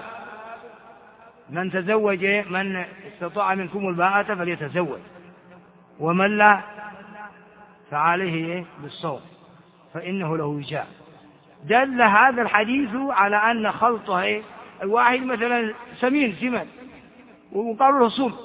Speaker 1: من تزوج من استطاع منكم الباءة فليتزوج، ومن لا فعليه بالصوم فإنه له وجاء. دل هذا الحديث على أن خلطه الواحد مثلا سمين وقالوا له صوم،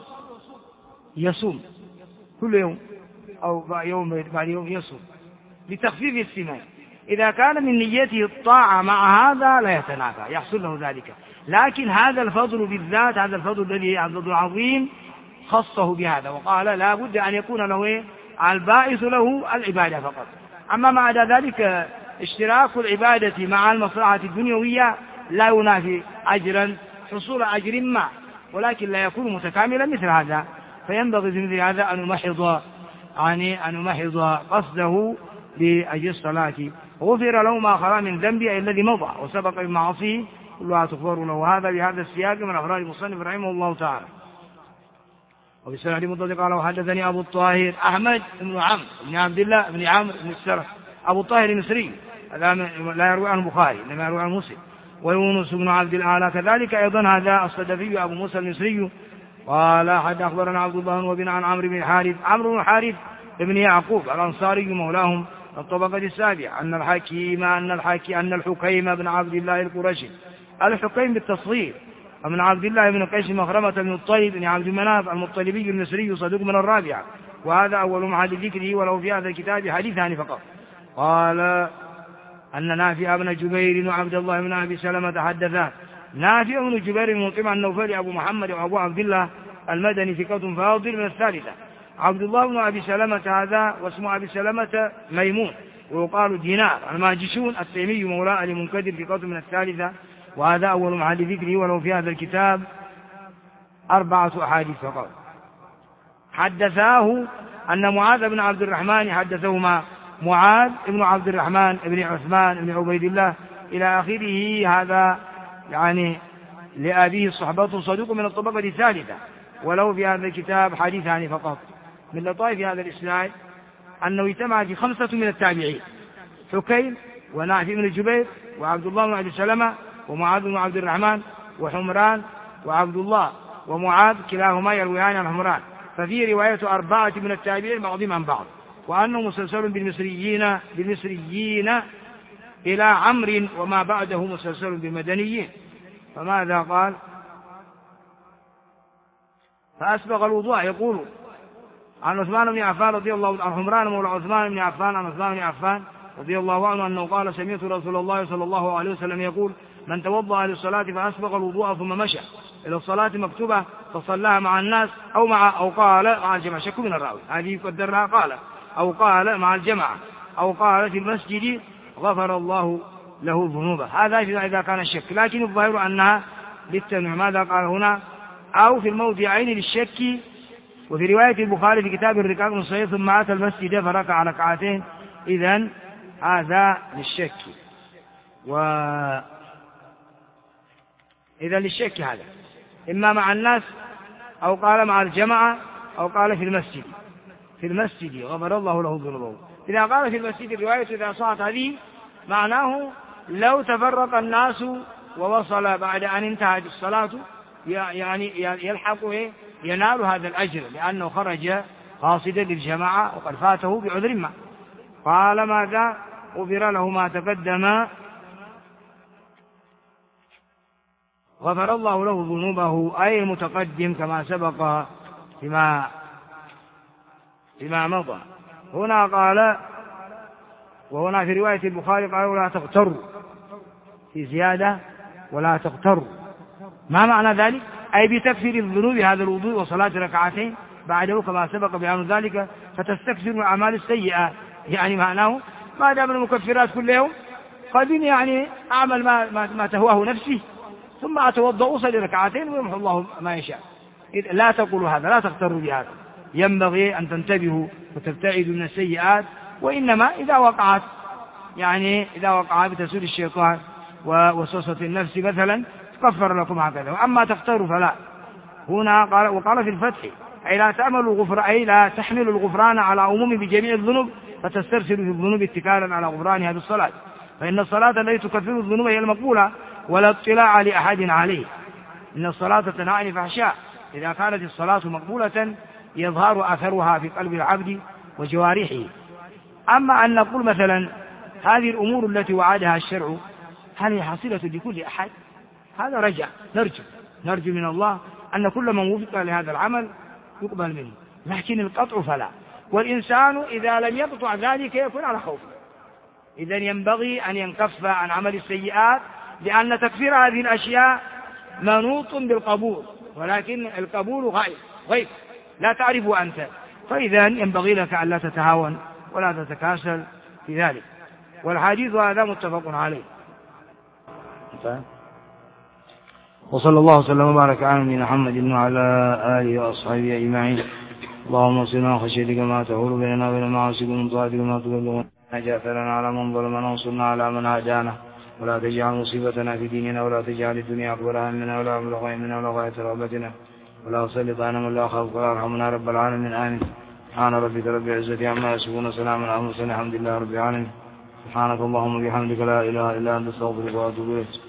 Speaker 1: يصوم كل يوم أو يوم بعد يوم يصوم لتخفيف السمان. إذا كان من نيته الطاعة مع هذا لا يتنافى، يحصل له ذلك. لكن هذا الفضل بالذات، هذا الفضل الذي الفضل العظيم خصه بهذا، وقال لا بد أن يكون له البائس له العبادة فقط. أما مع ذلك اشتراك العبادة مع المصلحة الدنيوية لا ينافي أجرا، حصول أجر ما، ولكن لا يكون متكاملا مثل هذا. فينبغي في مثل هذا أن نمحض قصده لأجل الصلاة. غفر له ما خلا من ذنبه الذي مضى وسبق بمعاصيه كلها تغفر له. وهذا بهذا السياق من أفراد المصنف رحمه الله تعالى. وبالسند مطلق قال: وحدثني أبو الطاهر أحمد بن عمرو بن عبد الله بن عمرو بن السرح. أبو الطاهر المصري لا يروي عن البخاري إنما يروي عن مسلم. ويونس بن عبد الأعلى كذلك أيضا هذا الصدفي أبو موسى المصري. قال: حد أخبرنا عبد الله وبن عن عمرو بن الحارث ابن يعقوب الأنصاري مولاهم الطبقة السابعة أن الحكيم بن عبد الله القرشي، الحكيم بالتصغير، ومن عبد الله بن قيس مخرمة بن الطيب بن عبد مناف المطلبي المصري صدوق من الرابعة، وهذا أول محل ذكره، ولو في هذا الكتاب حديثان فقط. قال: أن نافع بن جبير وعبد الله بن أبي سلمة حدثا. نافع بن جبير بن مطعم النوفلي أبو محمد وأبو عبد الله المدني ثقة فاضل من الثالثة. عبد الله بن أبي سلمة هذا واسم أبي سلمة ميمون، ويقال دينار الماجشون التيمي مولى لمنكدر ثقة من الثالثة، وهذا أول محل ذكره، ولو في هذا الكتاب 4 أحاديث فقط. حدثاه أن معاذ بن عبد الرحمن حدثهما معاذ بن عبد الرحمن بن عثمان بن عبيد الله إلى آخره. هذا يعني لأبيه صحبة صدوق من الطبقة الثالثة، ولو في هذا الكتاب حديثان فقط. من لطائف هذا الإسناد أنه اجتمع في 5 من التابعين: حكيم ونافع بن الجبير وعبد الله بن عبد سلمة ومعاذ بن عبد الرحمن وحمران وعبد الله ومعاذ كلاهما يرويان عن حمران، ففي رواية 4 من التابعين بعضهم عن بعض، وأنه مسلسل بالمصريين إلى عمرو، وما بعده مسلسل بالمدنيين. فماذا قال؟ فأسبغ الوضوء. يقول عن عثمان بن عفان رضي الله عن حمران مولى عثمان بن عفان عن عثمان بن عفان رضي الله عنه أنه قال: سمعت رسول الله صلى الله عليه وسلم يقول: من توضأ للصلاة فأسبغ الوضوء ثم مشى إلى الصلاة مكتوبة فصلاها مع الناس أو قال مع الجماعة، شك من الراوي، هذه يقدرها قال أو قال مع الجماعة أو قال في المسجد غفر الله له ذنوبه. هذا إذا كان الشك، لكن الظاهر أنها بالتنويع. ماذا قال هنا؟ أو في الموضعين للشك. وفي رواية البخاري في كتاب الركاب الصحيح: ثم أتى المسجد فركع ركعتين. إذن هذا للشك. إذا للشك هذا إما مع الناس أو قال مع الجماعة أو قال في المسجد غفر الله له ذنوبه. إذا قال في المسجد الرواية إذا صحت هذه معناه لو تفرق الناس ووصل بعد أن انتهت الصلاة يعني يلحق ينال هذا الأجر، لأنه خرج قاصدا للجماعة وقد فاته بعذر ما. قال: ماذا؟ غفر له ما تقدم، غفر الله له ذنوبه أي المتقدم كما سبق فيما مضى. هنا قال، وهنا في رواية البخاري قال: ولا تغتروا، في زيادة ولا تغتروا. ما معنى ذلك؟ أي بتكفير الذنوب هذا الوضوء وصلاة ركعتين بعده كما سبق بيان ذلك، فتستكثر من الأعمال السيئة. يعني معناه ما دام المكفرات كل يوم قد يعني أعمل ما تهواه نفسي ثم أتوضأ أصلي ركعتين ويمحو الله ما يشاء. لا تقولوا هذا، لا تغتروا بهذا. ينبغي أن تنتبهوا وتبتعدوا من السيئات، وإنما إذا وقعت بتسويل الشيطان ووسوسة النفس مثلا كفر لكم هكذا. وأما تغتروا فلا. هنا وقال في الفتح: أي لا تحمل الغفران على عموم بجميع الذنوب فتسترسل في الذنوب اتكالا على غفرانها بالصلاة، فإن الصلاة التي تكفر الذنوب هي المقبولة ولا اطلاع لأحد عليه. إن الصلاة تنهى عن الفحشاء. إذا كانت الصلاة مقبولة يظهر أثرها في قلب العبد وجوارحه. أما أن نقول مثلا هذه الأمور التي وعدها الشرع هل هي حاصلة لكل أحد؟ هذا رجع نرجو من الله أن كل من وفق لهذا العمل يقبل منه، لكن القطع فلا. والإنسان إذا لم يقطع ذلك يكون على خوف. إذن ينبغي أن ينكف عن عمل السيئات، لأن تكفير هذه الأشياء منوط بالقبول، ولكن القبول غيب لا تعرفه أنت. فإذا ينبغي لك أن لا تتهاون ولا تتكاسل في ذلك. والحديث هذا متفق عليه. وصلى الله وسلم وبارك على نبينا محمد وعلى آله وأصحابه أجمعين. اللهم اغفرنا خشيتك ما تحول بيننا وبين معاصيك ومن طاعتك ما تبلغنا نجاة لنا على من ظلمنا وانصرنا على من عادانا، ولا تجعل مصيبتنا في ديننا، ولا تجعل الدنيا أكبر همنا ولا مبلغ علمنا ولا غاية رغبتنا، ولا تسلط علينا من لا يخافك ولا يرحمنا رب العالمين. آمين. سبحان ربك رب العزة عما يصفون وسلام على المرسلين الحمد لله رب العالمين. سبحانك اللهم وبحمدك لا إله إلا أنت أستغفرك وأتوب إليك.